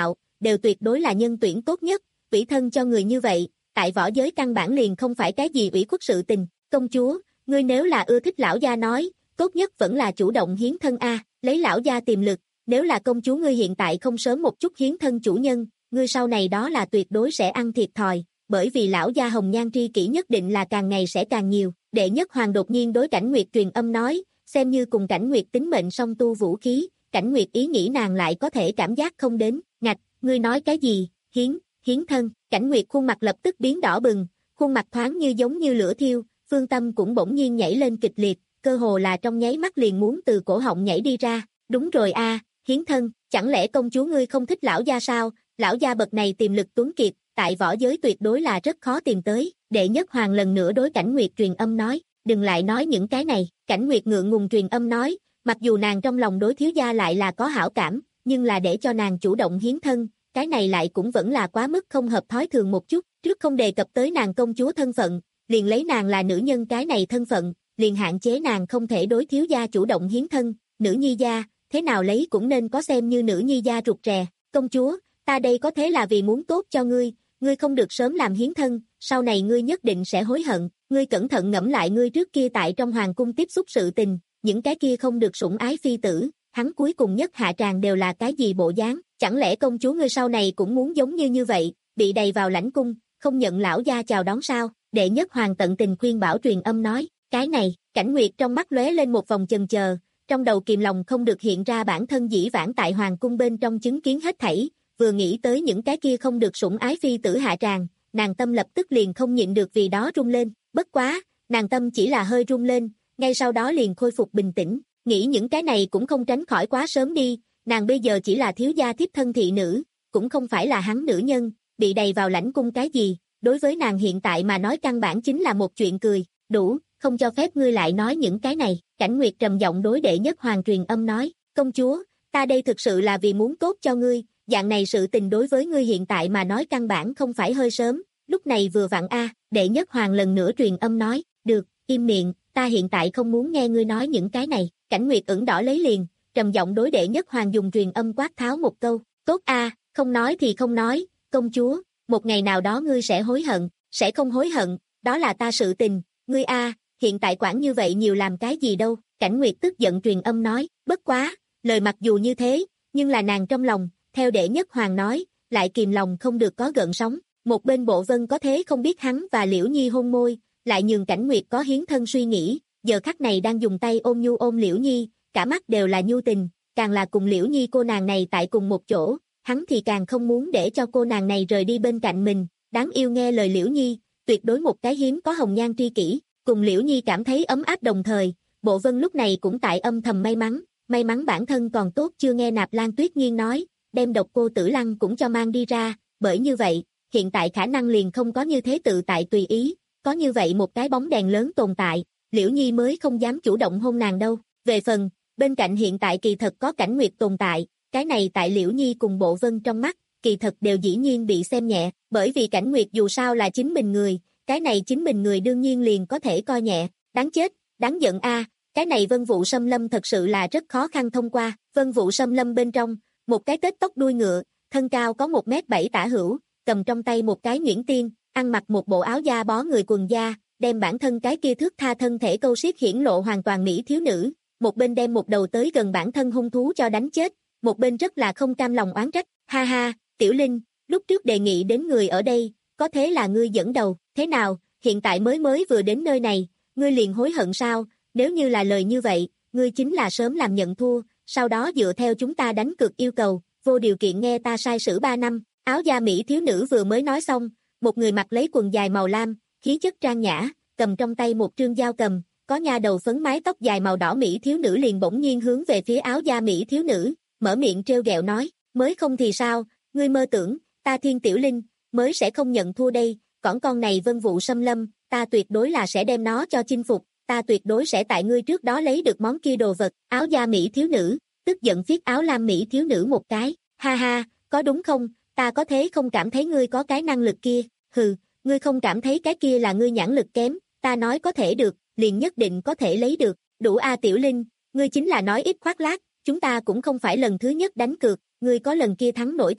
đều tuyệt đối là nhân tuyển tốt nhất, ủy thân cho người như vậy, tại võ giới căn bản liền không phải cái gì ủy khuất sự tình. Công chúa, ngươi nếu là ưa thích lão gia nói, tốt nhất vẫn là chủ động hiến thân a, lấy lão gia tiềm lực, nếu là công chúa ngươi hiện tại không sớm một chút hiến thân chủ nhân, ngươi sau này đó là tuyệt đối sẽ ăn thiệt thòi, bởi vì lão gia hồng nhan tri kỷ nhất định là càng ngày sẽ càng nhiều. Đệ Nhất Hoàng đột nhiên đối Cảnh Nguyệt truyền âm nói, xem như cùng Cảnh Nguyệt tính mệnh song tu vũ khí, Cảnh Nguyệt ý nghĩ nàng lại có thể cảm giác không đến, ngạch, ngươi nói cái gì, hiến, hiến thân, Cảnh Nguyệt khuôn mặt lập tức biến đỏ bừng, khuôn mặt thoáng như giống như lửa thiêu, phương tâm cũng bỗng nhiên nhảy lên kịch liệt, cơ hồ là trong nháy mắt liền muốn từ cổ họng nhảy đi ra, đúng rồi a, hiến thân, chẳng lẽ công chúa ngươi không thích lão gia sao, lão gia bậc này tiềm lực tuấn kiệt, tại võ giới tuyệt đối là rất khó tìm tới. Đệ Nhất Hoàng lần nữa đối Cảnh Nguyệt truyền âm nói, đừng lại nói những cái này. Cảnh Nguyệt ngượng ngùng truyền âm nói, mặc dù nàng trong lòng đối thiếu gia lại là có hảo cảm, nhưng là để cho nàng chủ động hiến thân, cái này lại cũng vẫn là quá mức không hợp thói thường một chút. Trước không đề cập tới nàng công chúa thân phận, liền lấy nàng là nữ nhân cái này thân phận, liền hạn chế nàng không thể đối thiếu gia chủ động hiến thân. Nữ nhi gia, thế nào lấy cũng nên có xem như nữ nhi gia rụt rè. Công chúa, ta đây có thế là vì muốn tốt cho ngươi, ngươi không được sớm làm hiến thân, sau này ngươi nhất định sẽ hối hận, ngươi cẩn thận ngẫm lại ngươi trước kia tại trong hoàng cung tiếp xúc sự tình, những cái kia không được sủng ái phi tử, hắn cuối cùng nhất hạ tràng đều là cái gì bộ dáng, chẳng lẽ công chúa ngươi sau này cũng muốn giống như như vậy, bị đầy vào lãnh cung, không nhận lão gia chào đón sao? Đệ Nhất Hoàng tận tình khuyên bảo truyền âm nói, cái này, Cảnh Nguyệt trong mắt lóe lên một vòng chần chờ, trong đầu kìm lòng không được hiện ra bản thân dĩ vãng tại hoàng cung bên trong chứng kiến hết thảy, vừa nghĩ tới những cái kia không được sủng ái phi tử hạ tràng, nàng tâm lập tức liền không nhịn được vì đó rung lên, bất quá, nàng tâm chỉ là hơi rung lên, ngay sau đó liền khôi phục bình tĩnh, nghĩ những cái này cũng không tránh khỏi quá sớm đi, nàng bây giờ chỉ là thiếu gia thiếp thân thị nữ, cũng không phải là hắn nữ nhân, bị đầy vào lãnh cung cái gì, đối với nàng hiện tại mà nói căn bản chính là một chuyện cười, đủ, không cho phép ngươi lại nói những cái này. Cảnh Nguyệt trầm giọng đối Đệ Nhất Hoàng truyền âm nói, công chúa, ta đây thực sự là vì muốn tốt cho ngươi, dạng này sự tình đối với ngươi hiện tại mà nói căn bản không phải hơi sớm, lúc này vừa vặn a. Đệ Nhất Hoàng lần nữa truyền âm nói, được, im miệng, ta hiện tại không muốn nghe ngươi nói những cái này. Cảnh Nguyệt ửng đỏ lấy liền, trầm giọng đối Đệ Nhất Hoàng dùng truyền âm quát tháo một câu, tốt a, không nói thì không nói, công chúa, một ngày nào đó ngươi sẽ hối hận, sẽ không hối hận, đó là ta sự tình, ngươi a, hiện tại quản như vậy nhiều làm cái gì đâu. Cảnh Nguyệt tức giận truyền âm nói, bất quá, lời mặc dù như thế, nhưng là nàng trong lòng, theo Đệ Nhất Hoàng nói, lại kìm lòng không được có gợn sóng. Một bên Bộ Vân có thế không biết hắn và Liễu Nhi hôn môi, lại nhường Cảnh Nguyệt có hiến thân suy nghĩ, giờ khắc này đang dùng tay ôm nhu ôm Liễu Nhi, cả mắt đều là nhu tình, càng là cùng Liễu Nhi cô nàng này tại cùng một chỗ, hắn thì càng không muốn để cho cô nàng này rời đi bên cạnh mình, đáng yêu nghe lời Liễu Nhi, tuyệt đối một cái hiếm có hồng nhan tri kỷ, cùng Liễu Nhi cảm thấy ấm áp đồng thời, Bộ Vân lúc này cũng tại âm thầm may mắn, may mắn bản thân còn tốt chưa nghe Nạp Lan Tuyết Nghiên nói, đem độc cô Tử Lăng cũng cho mang đi ra, bởi như vậy, hiện tại khả năng liền không có như thế tự tại tùy ý, có như vậy một cái bóng đèn lớn tồn tại, Liễu Nhi mới không dám chủ động hôn nàng đâu. Về phần, bên cạnh hiện tại kỳ thật có Cảnh Nguyệt tồn tại, cái này tại Liễu Nhi cùng Bộ Vân trong mắt, kỳ thật đều dĩ nhiên bị xem nhẹ, bởi vì Cảnh Nguyệt dù sao là chính mình người, cái này chính mình người đương nhiên liền có thể coi nhẹ, đáng chết, đáng giận a, cái này Vân Vụ Xâm Lâm thật sự là rất khó khăn thông qua. Vân Vụ Xâm Lâm bên trong, một cái tết tóc đuôi ngựa, thân cao có một mét bảy tả hữu, cầm trong tay một cái nhuyễn tiên, ăn mặc một bộ áo da bó người quần da, đem bản thân cái kia thước tha thân thể câu xiết hiển lộ hoàn toàn mỹ thiếu nữ, một bên đem một đầu tới gần bản thân hung thú cho đánh chết, một bên rất là không cam lòng oán trách, ha ha, Tiểu Linh, lúc trước đề nghị đến người ở đây, có thế là ngươi dẫn đầu, thế nào, hiện tại mới mới vừa đến nơi này, ngươi liền hối hận sao, nếu như là lời như vậy, ngươi chính là sớm làm nhận thua, sau đó dựa theo chúng ta đánh cược yêu cầu, vô điều kiện nghe ta sai sử ba năm. Áo da mỹ thiếu nữ vừa mới nói xong, một người mặc lấy quần dài màu lam, khí chất trang nhã, cầm trong tay một trương dao cầm, có nha đầu phấn mái tóc dài màu đỏ mỹ thiếu nữ liền bỗng nhiên hướng về phía áo da mỹ thiếu nữ, mở miệng trêu ghẹo nói, mới không thì sao, ngươi mơ tưởng, ta Thiên Tiểu Linh, mới sẽ không nhận thua đây, cỏn con này Vân Vụ Xâm Lâm, ta tuyệt đối là sẽ đem nó cho chinh phục, ta tuyệt đối sẽ tại ngươi trước đó lấy được món kia đồ vật. Áo da mỹ thiếu nữ, tức giận phiết áo lam mỹ thiếu nữ một cái, ha ha, có đúng không, ta có thế không cảm thấy ngươi có cái năng lực kia, hừ, ngươi không cảm thấy cái kia là ngươi nhãn lực kém, ta nói có thể được, liền nhất định có thể lấy được, đủ a Tiểu Linh, ngươi chính là nói ít khoác lác, chúng ta cũng không phải lần thứ nhất đánh cược, ngươi có lần kia thắng nổi ta,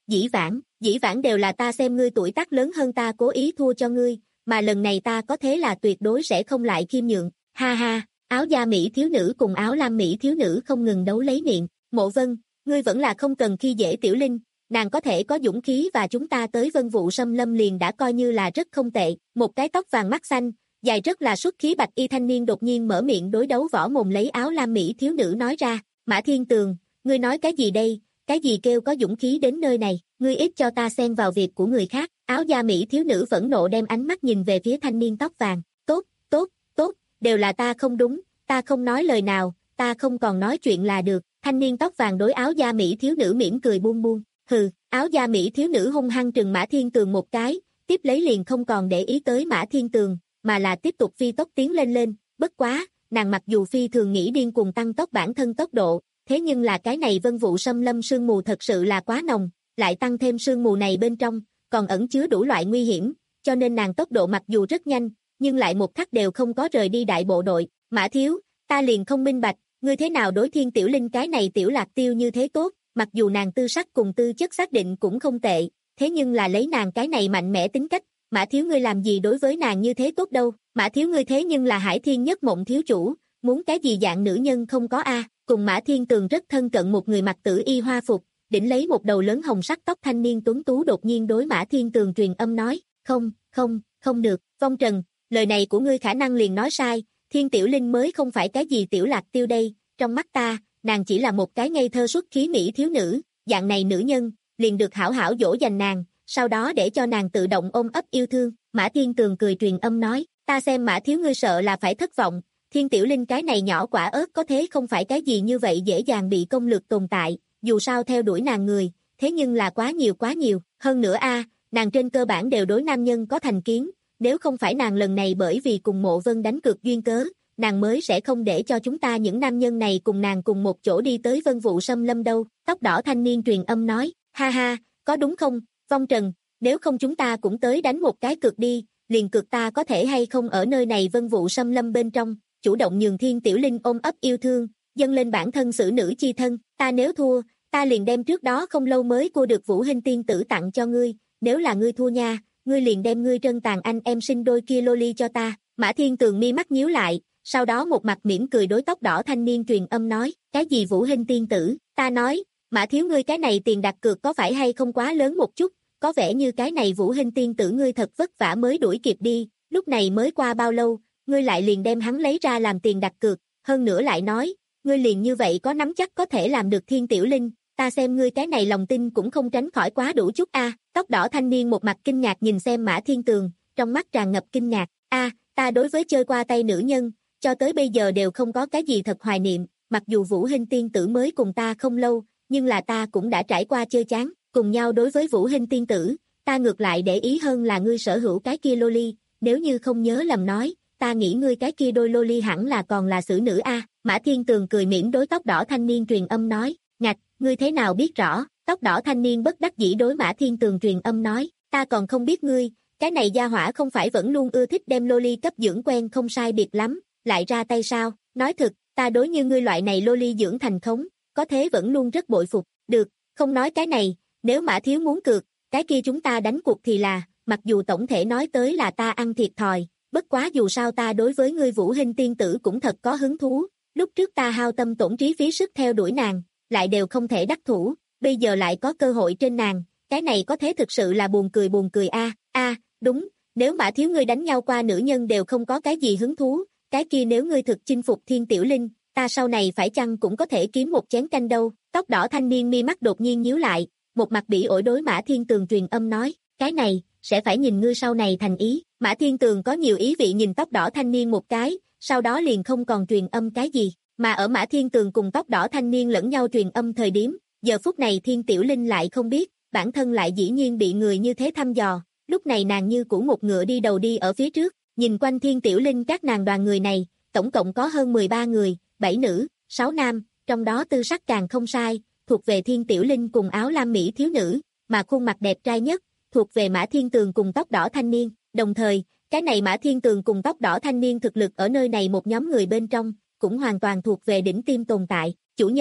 dĩ vãng, dĩ vãng đều là ta xem ngươi tuổi tác lớn hơn ta cố ý thua cho ngươi, mà lần này ta có thế là tuyệt đối sẽ không lại khiêm nhượng, ha ha, áo da Mỹ thiếu nữ cùng áo lam Mỹ thiếu nữ không ngừng đấu lấy miệng, Mộ Vân, ngươi vẫn là không cần khi dễ Tiểu Linh, nàng có thể có dũng khí và chúng ta tới Vân Vụ Xâm Lâm liền đã coi như là rất không tệ, một cái tóc vàng mắt xanh, dài rất là xuất khí bạch y thanh niên đột nhiên mở miệng đối đấu võ mồm lấy áo lam Mỹ thiếu nữ nói ra, Mã Thiên Tường, ngươi nói cái gì đây, cái gì kêu có dũng khí đến nơi này, ngươi ít cho ta xen vào việc của người khác, áo da Mỹ thiếu nữ phẫn nộ đem ánh mắt nhìn về phía thanh niên tóc vàng, tốt, tốt, tốt, đều là ta không đúng, ta không nói lời nào, ta không còn nói chuyện là được, thanh niên tóc vàng đối áo da Mỹ thiếu nữ mỉm cười buông buông, hừ, áo da Mỹ thiếu nữ hung hăng trừng Mã Thiên Tường một cái, tiếp lấy liền không còn để ý tới Mã Thiên Tường, mà là tiếp tục phi tốc tiến lên lên, bất quá, nàng mặc dù phi thường nghĩ điên cuồng tăng tốc bản thân tốc độ, thế nhưng là cái này Vân Vụ Xâm Lâm sương mù thật sự là quá nồng, lại tăng thêm sương mù này bên trong, còn ẩn chứa đủ loại nguy hiểm, cho nên nàng tốc độ mặc dù rất nhanh, nhưng lại một khắc đều không có rời đi đại bộ đội, Mã thiếu, ta liền không minh bạch, ngươi thế nào đối Thiên Tiểu Linh cái này tiểu lạc tiêu như thế tốt, mặc dù nàng tư sắc cùng tư chất xác định cũng không tệ, thế nhưng là lấy nàng cái này mạnh mẽ tính cách, Mã thiếu ngươi làm gì đối với nàng như thế tốt đâu, Mã thiếu ngươi thế nhưng là Hải Thiên Nhất Mộng thiếu chủ, muốn cái gì dạng nữ nhân không có a, cùng Mã Thiên Tường rất thân cận một người mặc tử y hoa phục, đỉnh lấy một đầu lớn hồng sắc tóc thanh niên tuấn tú đột nhiên đối Mã Thiên Tường truyền âm nói, không, không, không được, Vong Trần, lời này của ngươi khả năng liền nói sai, Thiên Tiểu Linh mới không phải cái gì tiểu lạc tiêu đây, trong mắt ta, nàng chỉ là một cái ngây thơ xuất khí mỹ thiếu nữ, dạng này nữ nhân, liền được hảo hảo dỗ dành nàng, sau đó để cho nàng tự động ôm ấp yêu thương, Mã Thiên Tường cười truyền âm nói, ta xem Mã thiếu ngươi sợ là phải thất vọng, Thiên Tiểu Linh cái này nhỏ quả ớt có thế không phải cái gì như vậy dễ dàng bị công lực tồn tại, dù sao theo đuổi nàng người, thế nhưng là quá nhiều quá nhiều, hơn nữa a, nàng trên cơ bản đều đối nam nhân có thành kiến, nếu không phải nàng lần này bởi vì cùng Mộ Vân đánh cược duyên cớ, nàng mới sẽ không để cho chúng ta những nam nhân này cùng nàng cùng một chỗ đi tới Vân Vụ Xâm Lâm đâu, tóc đỏ thanh niên truyền âm nói, ha ha, có đúng không, Vong Trần, nếu không chúng ta cũng tới đánh một cái cược đi, liền cược ta có thể hay không ở nơi này Vân Vụ Xâm Lâm bên trong, chủ động nhường Thiên Tiểu Linh ôm ấp yêu thương, dâng lên bản thân xử nữ chi thân, ta nếu thua, ta liền đem trước đó không lâu mới cua được Vũ Hinh tiên tử tặng cho ngươi, nếu là ngươi thua nha, ngươi liền đem ngươi trân tàn anh em sinh đôi kia loli cho ta, Mã Thiên Tường mi mắt nhíu lại, sau đó một mặt mỉm cười đối tóc đỏ thanh niên truyền âm nói, cái gì Vũ Hinh tiên tử, ta nói, Mã thiếu ngươi cái này tiền đặt cược có phải hay không quá lớn một chút, có vẻ như cái này Vũ Hinh tiên tử ngươi thật vất vả mới đuổi kịp đi, lúc này mới qua bao lâu, ngươi lại liền đem hắn lấy ra làm tiền đặt cược, hơn nữa lại nói, ngươi liền như vậy có nắm chắc có thể làm được Thiên Tiểu Linh, ta xem ngươi cái này lòng tin cũng không tránh khỏi quá đủ chút a. Tóc đỏ thanh niên một mặt kinh ngạc nhìn xem Mã Thiên Tường, trong mắt tràn ngập kinh ngạc, a, ta đối với chơi qua tay nữ nhân, cho tới bây giờ đều không có cái gì thật hoài niệm, mặc dù Vũ Hinh tiên tử mới cùng ta không lâu, nhưng là ta cũng đã trải qua chơi chán, cùng nhau đối với Vũ Hinh tiên tử, ta ngược lại để ý hơn là ngươi sở hữu cái kia loli, nếu như không nhớ lầm nói, ta nghĩ ngươi cái kia đôi loli hẳn là còn là xử nữ a. Mã Thiên Tường cười mỉm đối tóc đỏ thanh niên truyền âm nói, ngạch, ngươi thế nào biết rõ, tóc đỏ thanh niên bất đắc dĩ đối Mã Thiên Tường truyền âm nói, ta còn không biết ngươi, cái này gia hỏa không phải vẫn luôn ưa thích đem loli cấp dưỡng quen không sai biệt lắm, lại ra tay sao, nói thực, ta đối như ngươi loại này loli dưỡng thành khống, có thế vẫn luôn rất bội phục, được, không nói cái này, nếu Mã thiếu muốn cược, cái kia chúng ta đánh cuộc thì là, mặc dù tổng thể nói tới là ta ăn thiệt thòi, bất quá dù sao ta đối với ngươi Vũ Hinh tiên tử cũng thật có hứng thú, lúc trước ta hao tâm tổn trí phí sức theo đuổi nàng, lại đều không thể đắc thủ, bây giờ lại có cơ hội trên nàng, cái này có thế thực sự là buồn cười buồn cười a. A, đúng, nếu Mã thiếu ngươi đánh nhau qua nữ nhân đều không có cái gì hứng thú, cái kia nếu ngươi thực chinh phục Thiên Tiểu Linh, ta sau này phải chăng cũng có thể kiếm một chén canh đâu, tóc đỏ thanh niên mi mắt đột nhiên nhíu lại, một mặt bỉ ổi đối Mã Thiên Tường truyền âm nói, cái này, sẽ phải nhìn ngươi sau này thành ý, Mã Thiên Tường có nhiều ý vị nhìn tóc đỏ thanh niên một cái, sau đó liền không còn truyền âm cái gì, mà ở Mã Thiên Tường cùng tóc đỏ thanh niên lẫn nhau truyền âm thời điểm, giờ phút này Thiên Tiểu Linh lại không biết, bản thân lại dĩ nhiên bị người như thế thăm dò, lúc này nàng như của một ngựa đi đầu đi ở phía trước, nhìn quanh Thiên Tiểu Linh các nàng đoàn người này, tổng cộng có hơn mười ba người, bảy nữ, sáu nam, trong đó tư sắc càng không sai, thuộc về Thiên Tiểu Linh cùng áo lam mỹ thiếu nữ, mà khuôn mặt đẹp trai nhất, thuộc về Mã Thiên Tường cùng tóc đỏ thanh niên, đồng thời, cái này Mã Thiên Tường cùng tóc đỏ thanh niên thực lực ở nơi này một nhóm người bên trong, cũng hoàn toàn thuộc về đỉnh tiêm tồn tại, chủ nhân,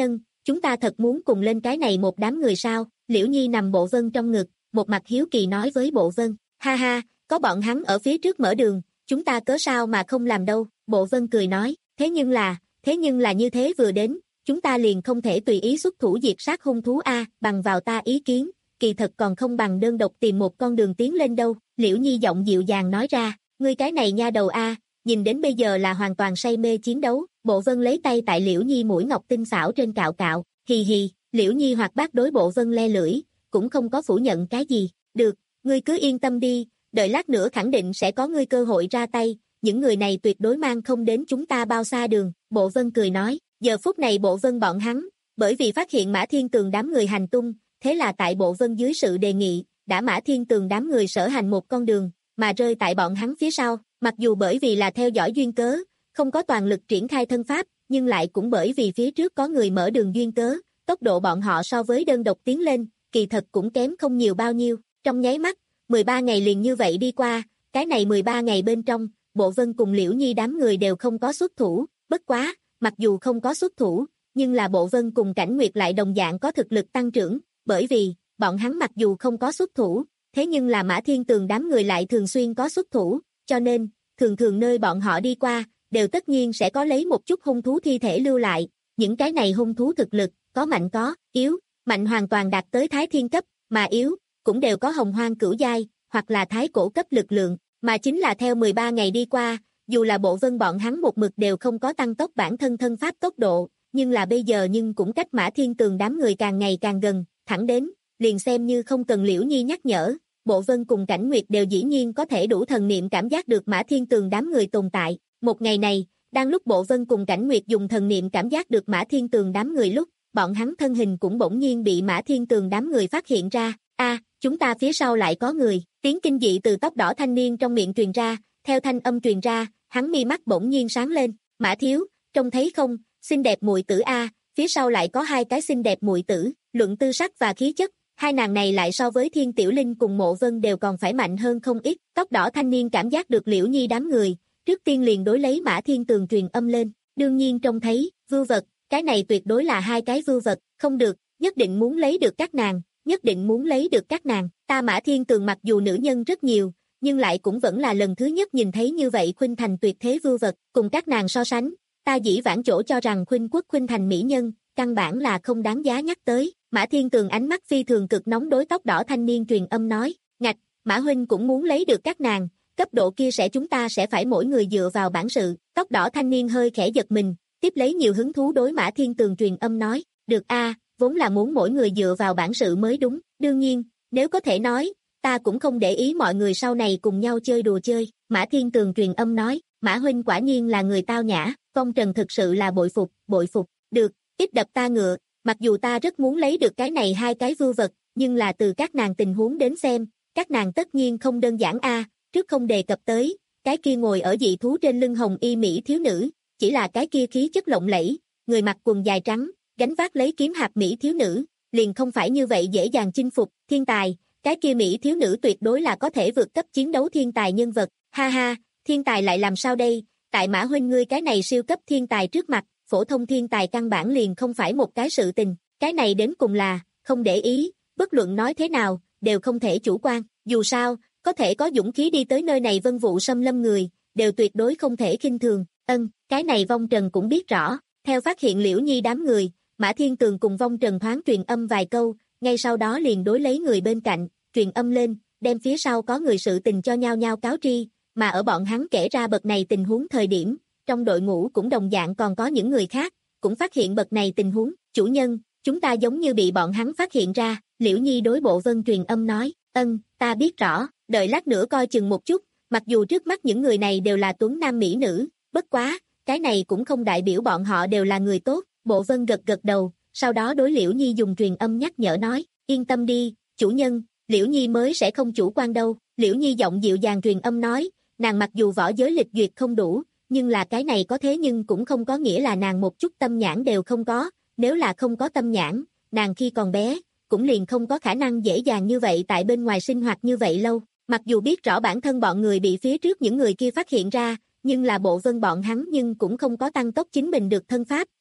chúng ta thật muốn cùng lên cái này một đám người sao? Liễu Nhi nằm Bộ Vân trong ngực, một mặt hiếu kỳ nói với Bộ Vân, ha ha, có bọn hắn ở phía trước mở đường, chúng ta cớ sao mà không làm đâu? Bộ Vân cười nói, thế nhưng là, thế nhưng là như thế vừa đến, chúng ta liền không thể tùy ý xuất thủ diệt sát hung thú a, bằng vào ta ý kiến, kỳ thật còn không bằng đơn độc tìm một con đường tiến lên đâu. Liễu Nhi giọng dịu dàng nói ra, ngươi cái này nha đầu a, nhìn đến bây giờ là hoàn toàn say mê chiến đấu. Bộ Vân lấy tay tại Liễu Nhi mũi ngọc tinh xảo trên cạo cạo, hì hì. Liễu Nhi hoạt bát đối Bộ Vân le lưỡi, cũng không có phủ nhận cái gì. Được, ngươi cứ yên tâm đi, đợi lát nữa khẳng định sẽ có ngươi cơ hội ra tay, những người này tuyệt đối mang không đến chúng ta bao xa đường. Bộ Vân cười nói, giờ phút này Bộ Vân bọn hắn, bởi vì phát hiện Mã Thiên Tường đám người hành tung, thế là tại Bộ Vân dưới sự đề nghị, đã Mã Thiên Tường đám người sở hành một con đường, mà rơi tại bọn hắn phía sau, mặc dù bởi vì là theo dõi duyên cớ, không có toàn lực triển khai thân pháp, nhưng lại cũng bởi vì phía trước có người mở đường duyên cớ, tốc độ bọn họ so với đơn độc tiến lên, kỳ thật cũng kém không nhiều bao nhiêu. Trong nháy mắt, mười ba ngày liền như vậy đi qua, cái này mười ba ngày bên trong, Bộ Vân cùng Liễu Nhi đám người đều không có xuất thủ, bất quá, mặc dù không có xuất thủ, nhưng là Bộ Vân cùng Cảnh Nguyệt lại đồng dạng có thực lực tăng trưởng, bởi vì, bọn hắn mặc dù không có xuất thủ, thế nhưng là Mã Thiên Tường đám người lại thường xuyên có xuất thủ, cho nên, thường thường nơi bọn họ đi qua, đều tất nhiên sẽ có lấy một chút hung thú thi thể lưu lại, những cái này hung thú thực lực, có mạnh có yếu, mạnh hoàn toàn đạt tới Thái Thiên cấp, mà yếu, cũng đều có Hồng Hoang cửu giai, hoặc là Thái Cổ cấp lực lượng, mà chính là theo mười ba ngày đi qua, dù là Bộ Vân bọn hắn một mực đều không có tăng tốc bản thân thân pháp tốc độ, nhưng là bây giờ nhưng cũng cách Mã Thiên Tường đám người càng ngày càng gần, thẳng đến, liền xem như không cần Liễu Nhi nhắc nhở, Bộ Vân cùng Cảnh Nguyệt đều dĩ nhiên có thể đủ thần niệm cảm giác được Mã Thiên Tường đám người tồn tại. Một ngày này, đang lúc Bộ Vân cùng Cảnh Nguyệt dùng thần niệm cảm giác được Mã Thiên Tường đám người lúc, bọn hắn thân hình cũng bỗng nhiên bị Mã Thiên Tường đám người phát hiện ra. A, chúng ta phía sau lại có người. Tiếng kinh dị từ tóc đỏ thanh niên trong miệng truyền ra, theo thanh âm truyền ra, hắn mi mắt bỗng nhiên sáng lên. Mã thiếu, trông thấy không, xinh đẹp muội tử a, phía sau lại có hai cái xinh đẹp muội tử, luận tư sắc và khí chất, hai nàng này lại so với Thiên Tiểu Linh cùng Mộ Vân đều còn phải mạnh hơn không ít. Tóc đỏ thanh niên cảm giác được Liễu Nhi đám người, trước tiên liền đối lấy Mã Thiên Tường truyền âm lên, đương nhiên trông thấy, vưu vật, cái này tuyệt đối là hai cái vưu vật, không được, nhất định muốn lấy được các nàng, nhất định muốn lấy được các nàng. Ta Mã Thiên Tường mặc dù nữ nhân rất nhiều, nhưng lại cũng vẫn là lần thứ nhất nhìn thấy như vậy khuynh thành tuyệt thế vưu vật, cùng các nàng so sánh, ta dĩ vãng chỗ cho rằng khuynh quốc khuynh thành mỹ nhân, căn bản là không đáng giá nhắc tới. Mã Thiên Tường ánh mắt phi thường cực nóng đối tóc đỏ thanh niên truyền âm nói, ngạch, Mã huynh cũng muốn lấy được các nàng, cấp độ kia sẽ chúng ta sẽ phải mỗi người dựa vào bản sự. Tóc đỏ thanh niên hơi khẽ giật mình, tiếp lấy nhiều hứng thú đối Mã Thiên Tường truyền âm nói, được a, vốn là muốn mỗi người dựa vào bản sự mới đúng, đương nhiên, nếu có thể nói, ta cũng không để ý mọi người sau này cùng nhau chơi đùa chơi. Mã Thiên Tường truyền âm nói, Mã huynh quả nhiên là người tao nhã, Phong Trần thực sự là bội phục, bội phục, được, ít đập ta ngựa, mặc dù ta rất muốn lấy được cái này hai cái vưu vật, nhưng là từ các nàng tình huống đến xem, các nàng tất nhiên không đơn giản a, trước không đề cập tới, cái kia ngồi ở dị thú trên lưng hồng y mỹ thiếu nữ, chỉ là cái kia khí chất lộng lẫy, người mặc quần dài trắng, gánh vác lấy kiếm hạp mỹ thiếu nữ, liền không phải như vậy dễ dàng chinh phục. Thiên tài, cái kia mỹ thiếu nữ tuyệt đối là có thể vượt cấp chiến đấu thiên tài nhân vật, ha ha, thiên tài lại làm sao đây, tại Mã huynh ngươi cái này siêu cấp thiên tài trước mặt, phổ thông thiên tài căn bản liền không phải một cái sự tình, cái này đến cùng là, không để ý, bất luận nói thế nào, đều không thể chủ quan, dù sao, có thể có dũng khí đi tới nơi này vân vụ xâm lâm người, đều tuyệt đối không thể khinh thường. Ân, cái này Vong Trần cũng biết rõ, theo phát hiện Liễu Nhi đám người, Mã Thiên Tường cùng Vong Trần thoáng truyền âm vài câu, ngay sau đó liền đối lấy người bên cạnh, truyền âm lên, đem phía sau có người sự tình cho nhau nhau cáo tri, mà ở bọn hắn kể ra bậc này tình huống thời điểm, trong đội ngũ cũng đồng dạng còn có những người khác, cũng phát hiện bậc này tình huống, chủ nhân, chúng ta giống như bị bọn hắn phát hiện ra. Liễu Nhi đối Bộ Vân truyền âm nói, ân, ta biết rõ, đợi lát nữa coi chừng một chút, mặc dù trước mắt những người này đều là tuấn nam mỹ nữ, bất quá, cái này cũng không đại biểu bọn họ đều là người tốt. Bộ Vân gật gật đầu, sau đó đối Liễu Nhi dùng truyền âm nhắc nhở nói, yên tâm đi, chủ nhân, Liễu Nhi mới sẽ không chủ quan đâu. Liễu Nhi giọng dịu dàng truyền âm nói, nàng mặc dù võ giới lịch duyệt không đủ, nhưng là cái này có thế nhưng cũng không có nghĩa là nàng một chút tâm nhãn đều không có, nếu là không có tâm nhãn, nàng khi còn bé, cũng liền không có khả năng dễ dàng như vậy tại bên ngoài sinh hoạt như vậy lâu. Mặc dù biết rõ bản thân bọn người bị phía trước những người kia phát hiện ra, nhưng là Bộ Vân bọn hắn nhưng cũng không có tăng tốc chính mình được thân pháp,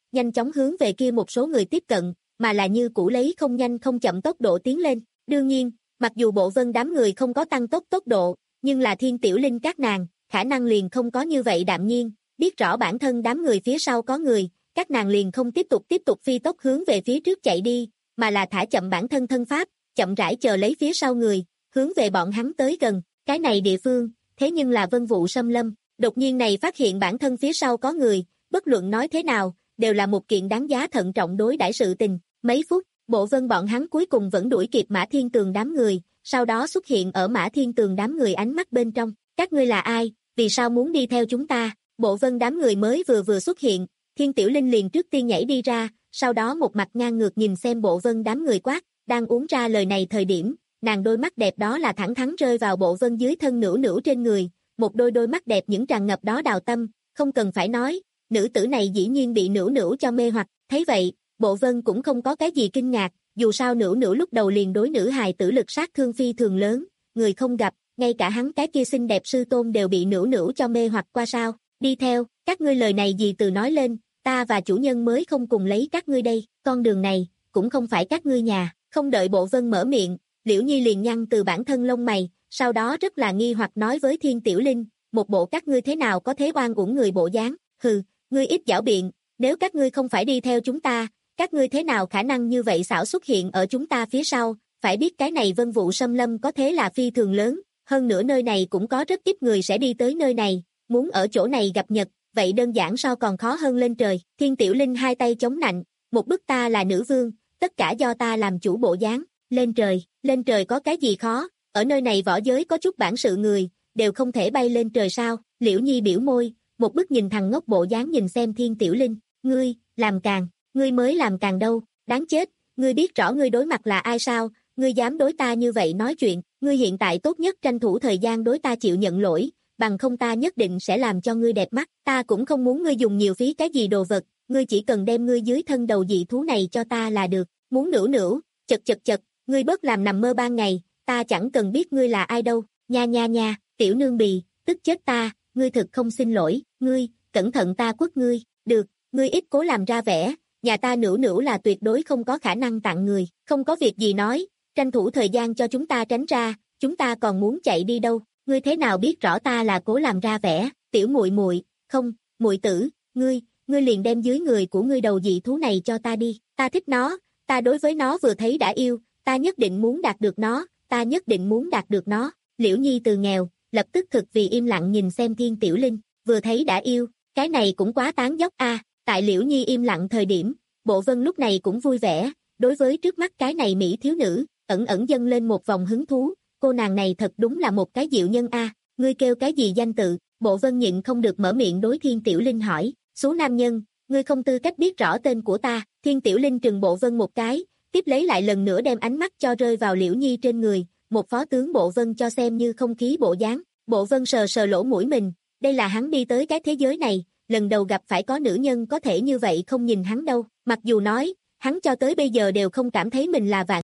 nhanh chóng hướng về kia một số người tiếp cận, mà là như cũ lấy không nhanh không chậm tốc độ tiến lên. Đương nhiên, mặc dù Bộ Vân đám người không có tăng tốc tốc độ, nhưng là Thiên Tiểu Linh các nàng, khả năng liền không có như vậy đạm nhiên, biết rõ bản thân đám người phía sau có người, các nàng liền không tiếp tục tiếp tục phi tốc hướng về phía trước chạy đi, mà là thả chậm bản thân thân pháp, chậm rãi chờ lấy phía sau người, hướng về bọn hắn tới gần. Cái này địa phương, thế nhưng là Vân Vụ Xâm Lâm, đột nhiên này phát hiện bản thân phía sau có người, bất luận nói thế nào, đều là một kiện đáng giá thận trọng đối đãi sự tình. Mấy phút, Bộ Vân bọn hắn cuối cùng vẫn đuổi kịp Mã Thiên Tường đám người, sau đó xuất hiện ở Mã Thiên Tường đám người ánh mắt bên trong. Các ngươi là ai, vì sao muốn đi theo chúng ta? Bộ Vân đám người mới vừa vừa xuất hiện, Thiên Tiểu Linh liền trước tiên nhảy đi ra, sau đó một mặt ngang ngược nhìn xem Bộ Vân đám người quát, đang uống ra lời này thời điểm, nàng đôi mắt đẹp đó là thẳng thắn rơi vào Bộ Vân dưới thân nữu nữu trên người, một đôi đôi mắt đẹp những tràn ngập đó đào tâm, không cần phải nói, nữ tử này dĩ nhiên bị nữu nữu cho mê hoặc. Thấy vậy, Bộ Vân cũng không có cái gì kinh ngạc, dù sao nữu nữu lúc đầu liền đối nữ hài tử lực sát thương phi thường lớn, người không gặp, ngay cả hắn cái kia xinh đẹp sư tôn đều bị nữu nữu cho mê hoặc qua sao. Đi theo, các ngươi lời này gì từ nói lên, ta và chủ nhân mới không cùng lấy các ngươi đây, con đường này, cũng không phải các ngươi nhà. Không đợi Bộ Vân mở miệng, Liễu Nhi liền nhăn từ bản thân lông mày, sau đó rất là nghi hoặc nói với Thiên Tiểu Linh, một bộ các ngươi thế nào có thế oan uổng người bộ dáng, hừ, ngươi ít giảo biện, nếu các ngươi không phải đi theo chúng ta, các ngươi thế nào khả năng như vậy xảo xuất hiện ở chúng ta phía sau, phải biết cái này Vân Vụ Xâm Lâm có thế là phi thường lớn, hơn nữa nơi này cũng có rất ít người sẽ đi tới nơi này, muốn ở chỗ này gặp nhật, vậy đơn giản so còn khó hơn lên trời. Thiên Tiểu Linh hai tay chống nạnh, một bức ta là nữ vương, tất cả do ta làm chủ bộ dáng, lên trời, lên trời có cái gì khó, ở nơi này võ giới có chút bản sự người, đều không thể bay lên trời sao? Liễu Nhi biểu môi, một bức nhìn thằng ngốc bộ dáng nhìn xem Thiên Tiểu Linh, ngươi, làm càng, ngươi mới làm càng đâu, đáng chết, ngươi biết rõ ngươi đối mặt là ai sao, ngươi dám đối ta như vậy nói chuyện, ngươi hiện tại tốt nhất tranh thủ thời gian đối ta chịu nhận lỗi, bằng không ta nhất định sẽ làm cho ngươi đẹp mắt, ta cũng không muốn ngươi dùng nhiều phí cái gì đồ vật, ngươi chỉ cần đem ngươi dưới thân đầu dị thú này cho ta là được, muốn nữu nữu, chật chật chật, ngươi bớt làm nằm mơ ban ngày, ta chẳng cần biết ngươi là ai đâu, nha nha nha, tiểu nương bì, tức chết ta, ngươi thực không xin lỗi, ngươi, cẩn thận ta quất ngươi, được, ngươi ít cố làm ra vẻ, nhà ta nữu nữu là tuyệt đối không có khả năng tặng người, không có việc gì nói, tranh thủ thời gian cho chúng ta tránh ra, chúng ta còn muốn chạy đi đâu, ngươi thế nào biết rõ ta là cố làm ra vẻ, tiểu muội muội, không, muội tử, ngươi, ngươi liền đem dưới người của ngươi đầu dị thú này cho ta đi, ta thích nó, ta đối với nó vừa thấy đã yêu, ta nhất định muốn đạt được nó, ta nhất định muốn đạt được nó. Liễu Nhi từ nghèo, lập tức thực vì im lặng nhìn xem Thiên Tiểu Linh, vừa thấy đã yêu, cái này cũng quá tán dốc a. À, tại Liễu Nhi im lặng thời điểm, Bộ Vân lúc này cũng vui vẻ, đối với trước mắt cái này mỹ thiếu nữ, ẩn ẩn dâng lên một vòng hứng thú, cô nàng này thật đúng là một cái diệu nhân a. À, ngươi kêu cái gì danh tự? Bộ Vân nhịn không được mở miệng đối Thiên Tiểu Linh hỏi, số nam nhân, ngươi không tư cách biết rõ tên của ta. Thiên Tiểu Linh trừng Bộ Vân một cái, tiếp lấy lại lần nữa đem ánh mắt cho rơi vào Liễu Nhi trên người, một phó tướng Bộ Vân cho xem như không khí bộ dáng. Bộ Vân sờ sờ lỗ mũi mình, đây là hắn đi tới cái thế giới này, lần đầu gặp phải có nữ nhân có thể như vậy không nhìn hắn đâu, mặc dù nói, hắn cho tới bây giờ đều không cảm thấy mình là vạn.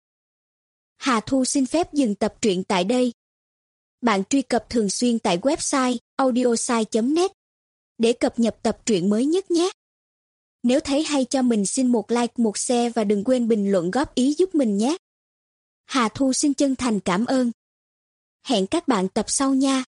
Hà Thu xin phép dừng tập truyện tại đây. Bạn truy cập thường xuyên tại website audiosai chấm net để cập nhật tập truyện mới nhất nhé. Nếu thấy hay cho mình xin một like, một share và đừng quên bình luận góp ý giúp mình nhé. Hà Thu xin chân thành cảm ơn. Hẹn các bạn tập sau nha.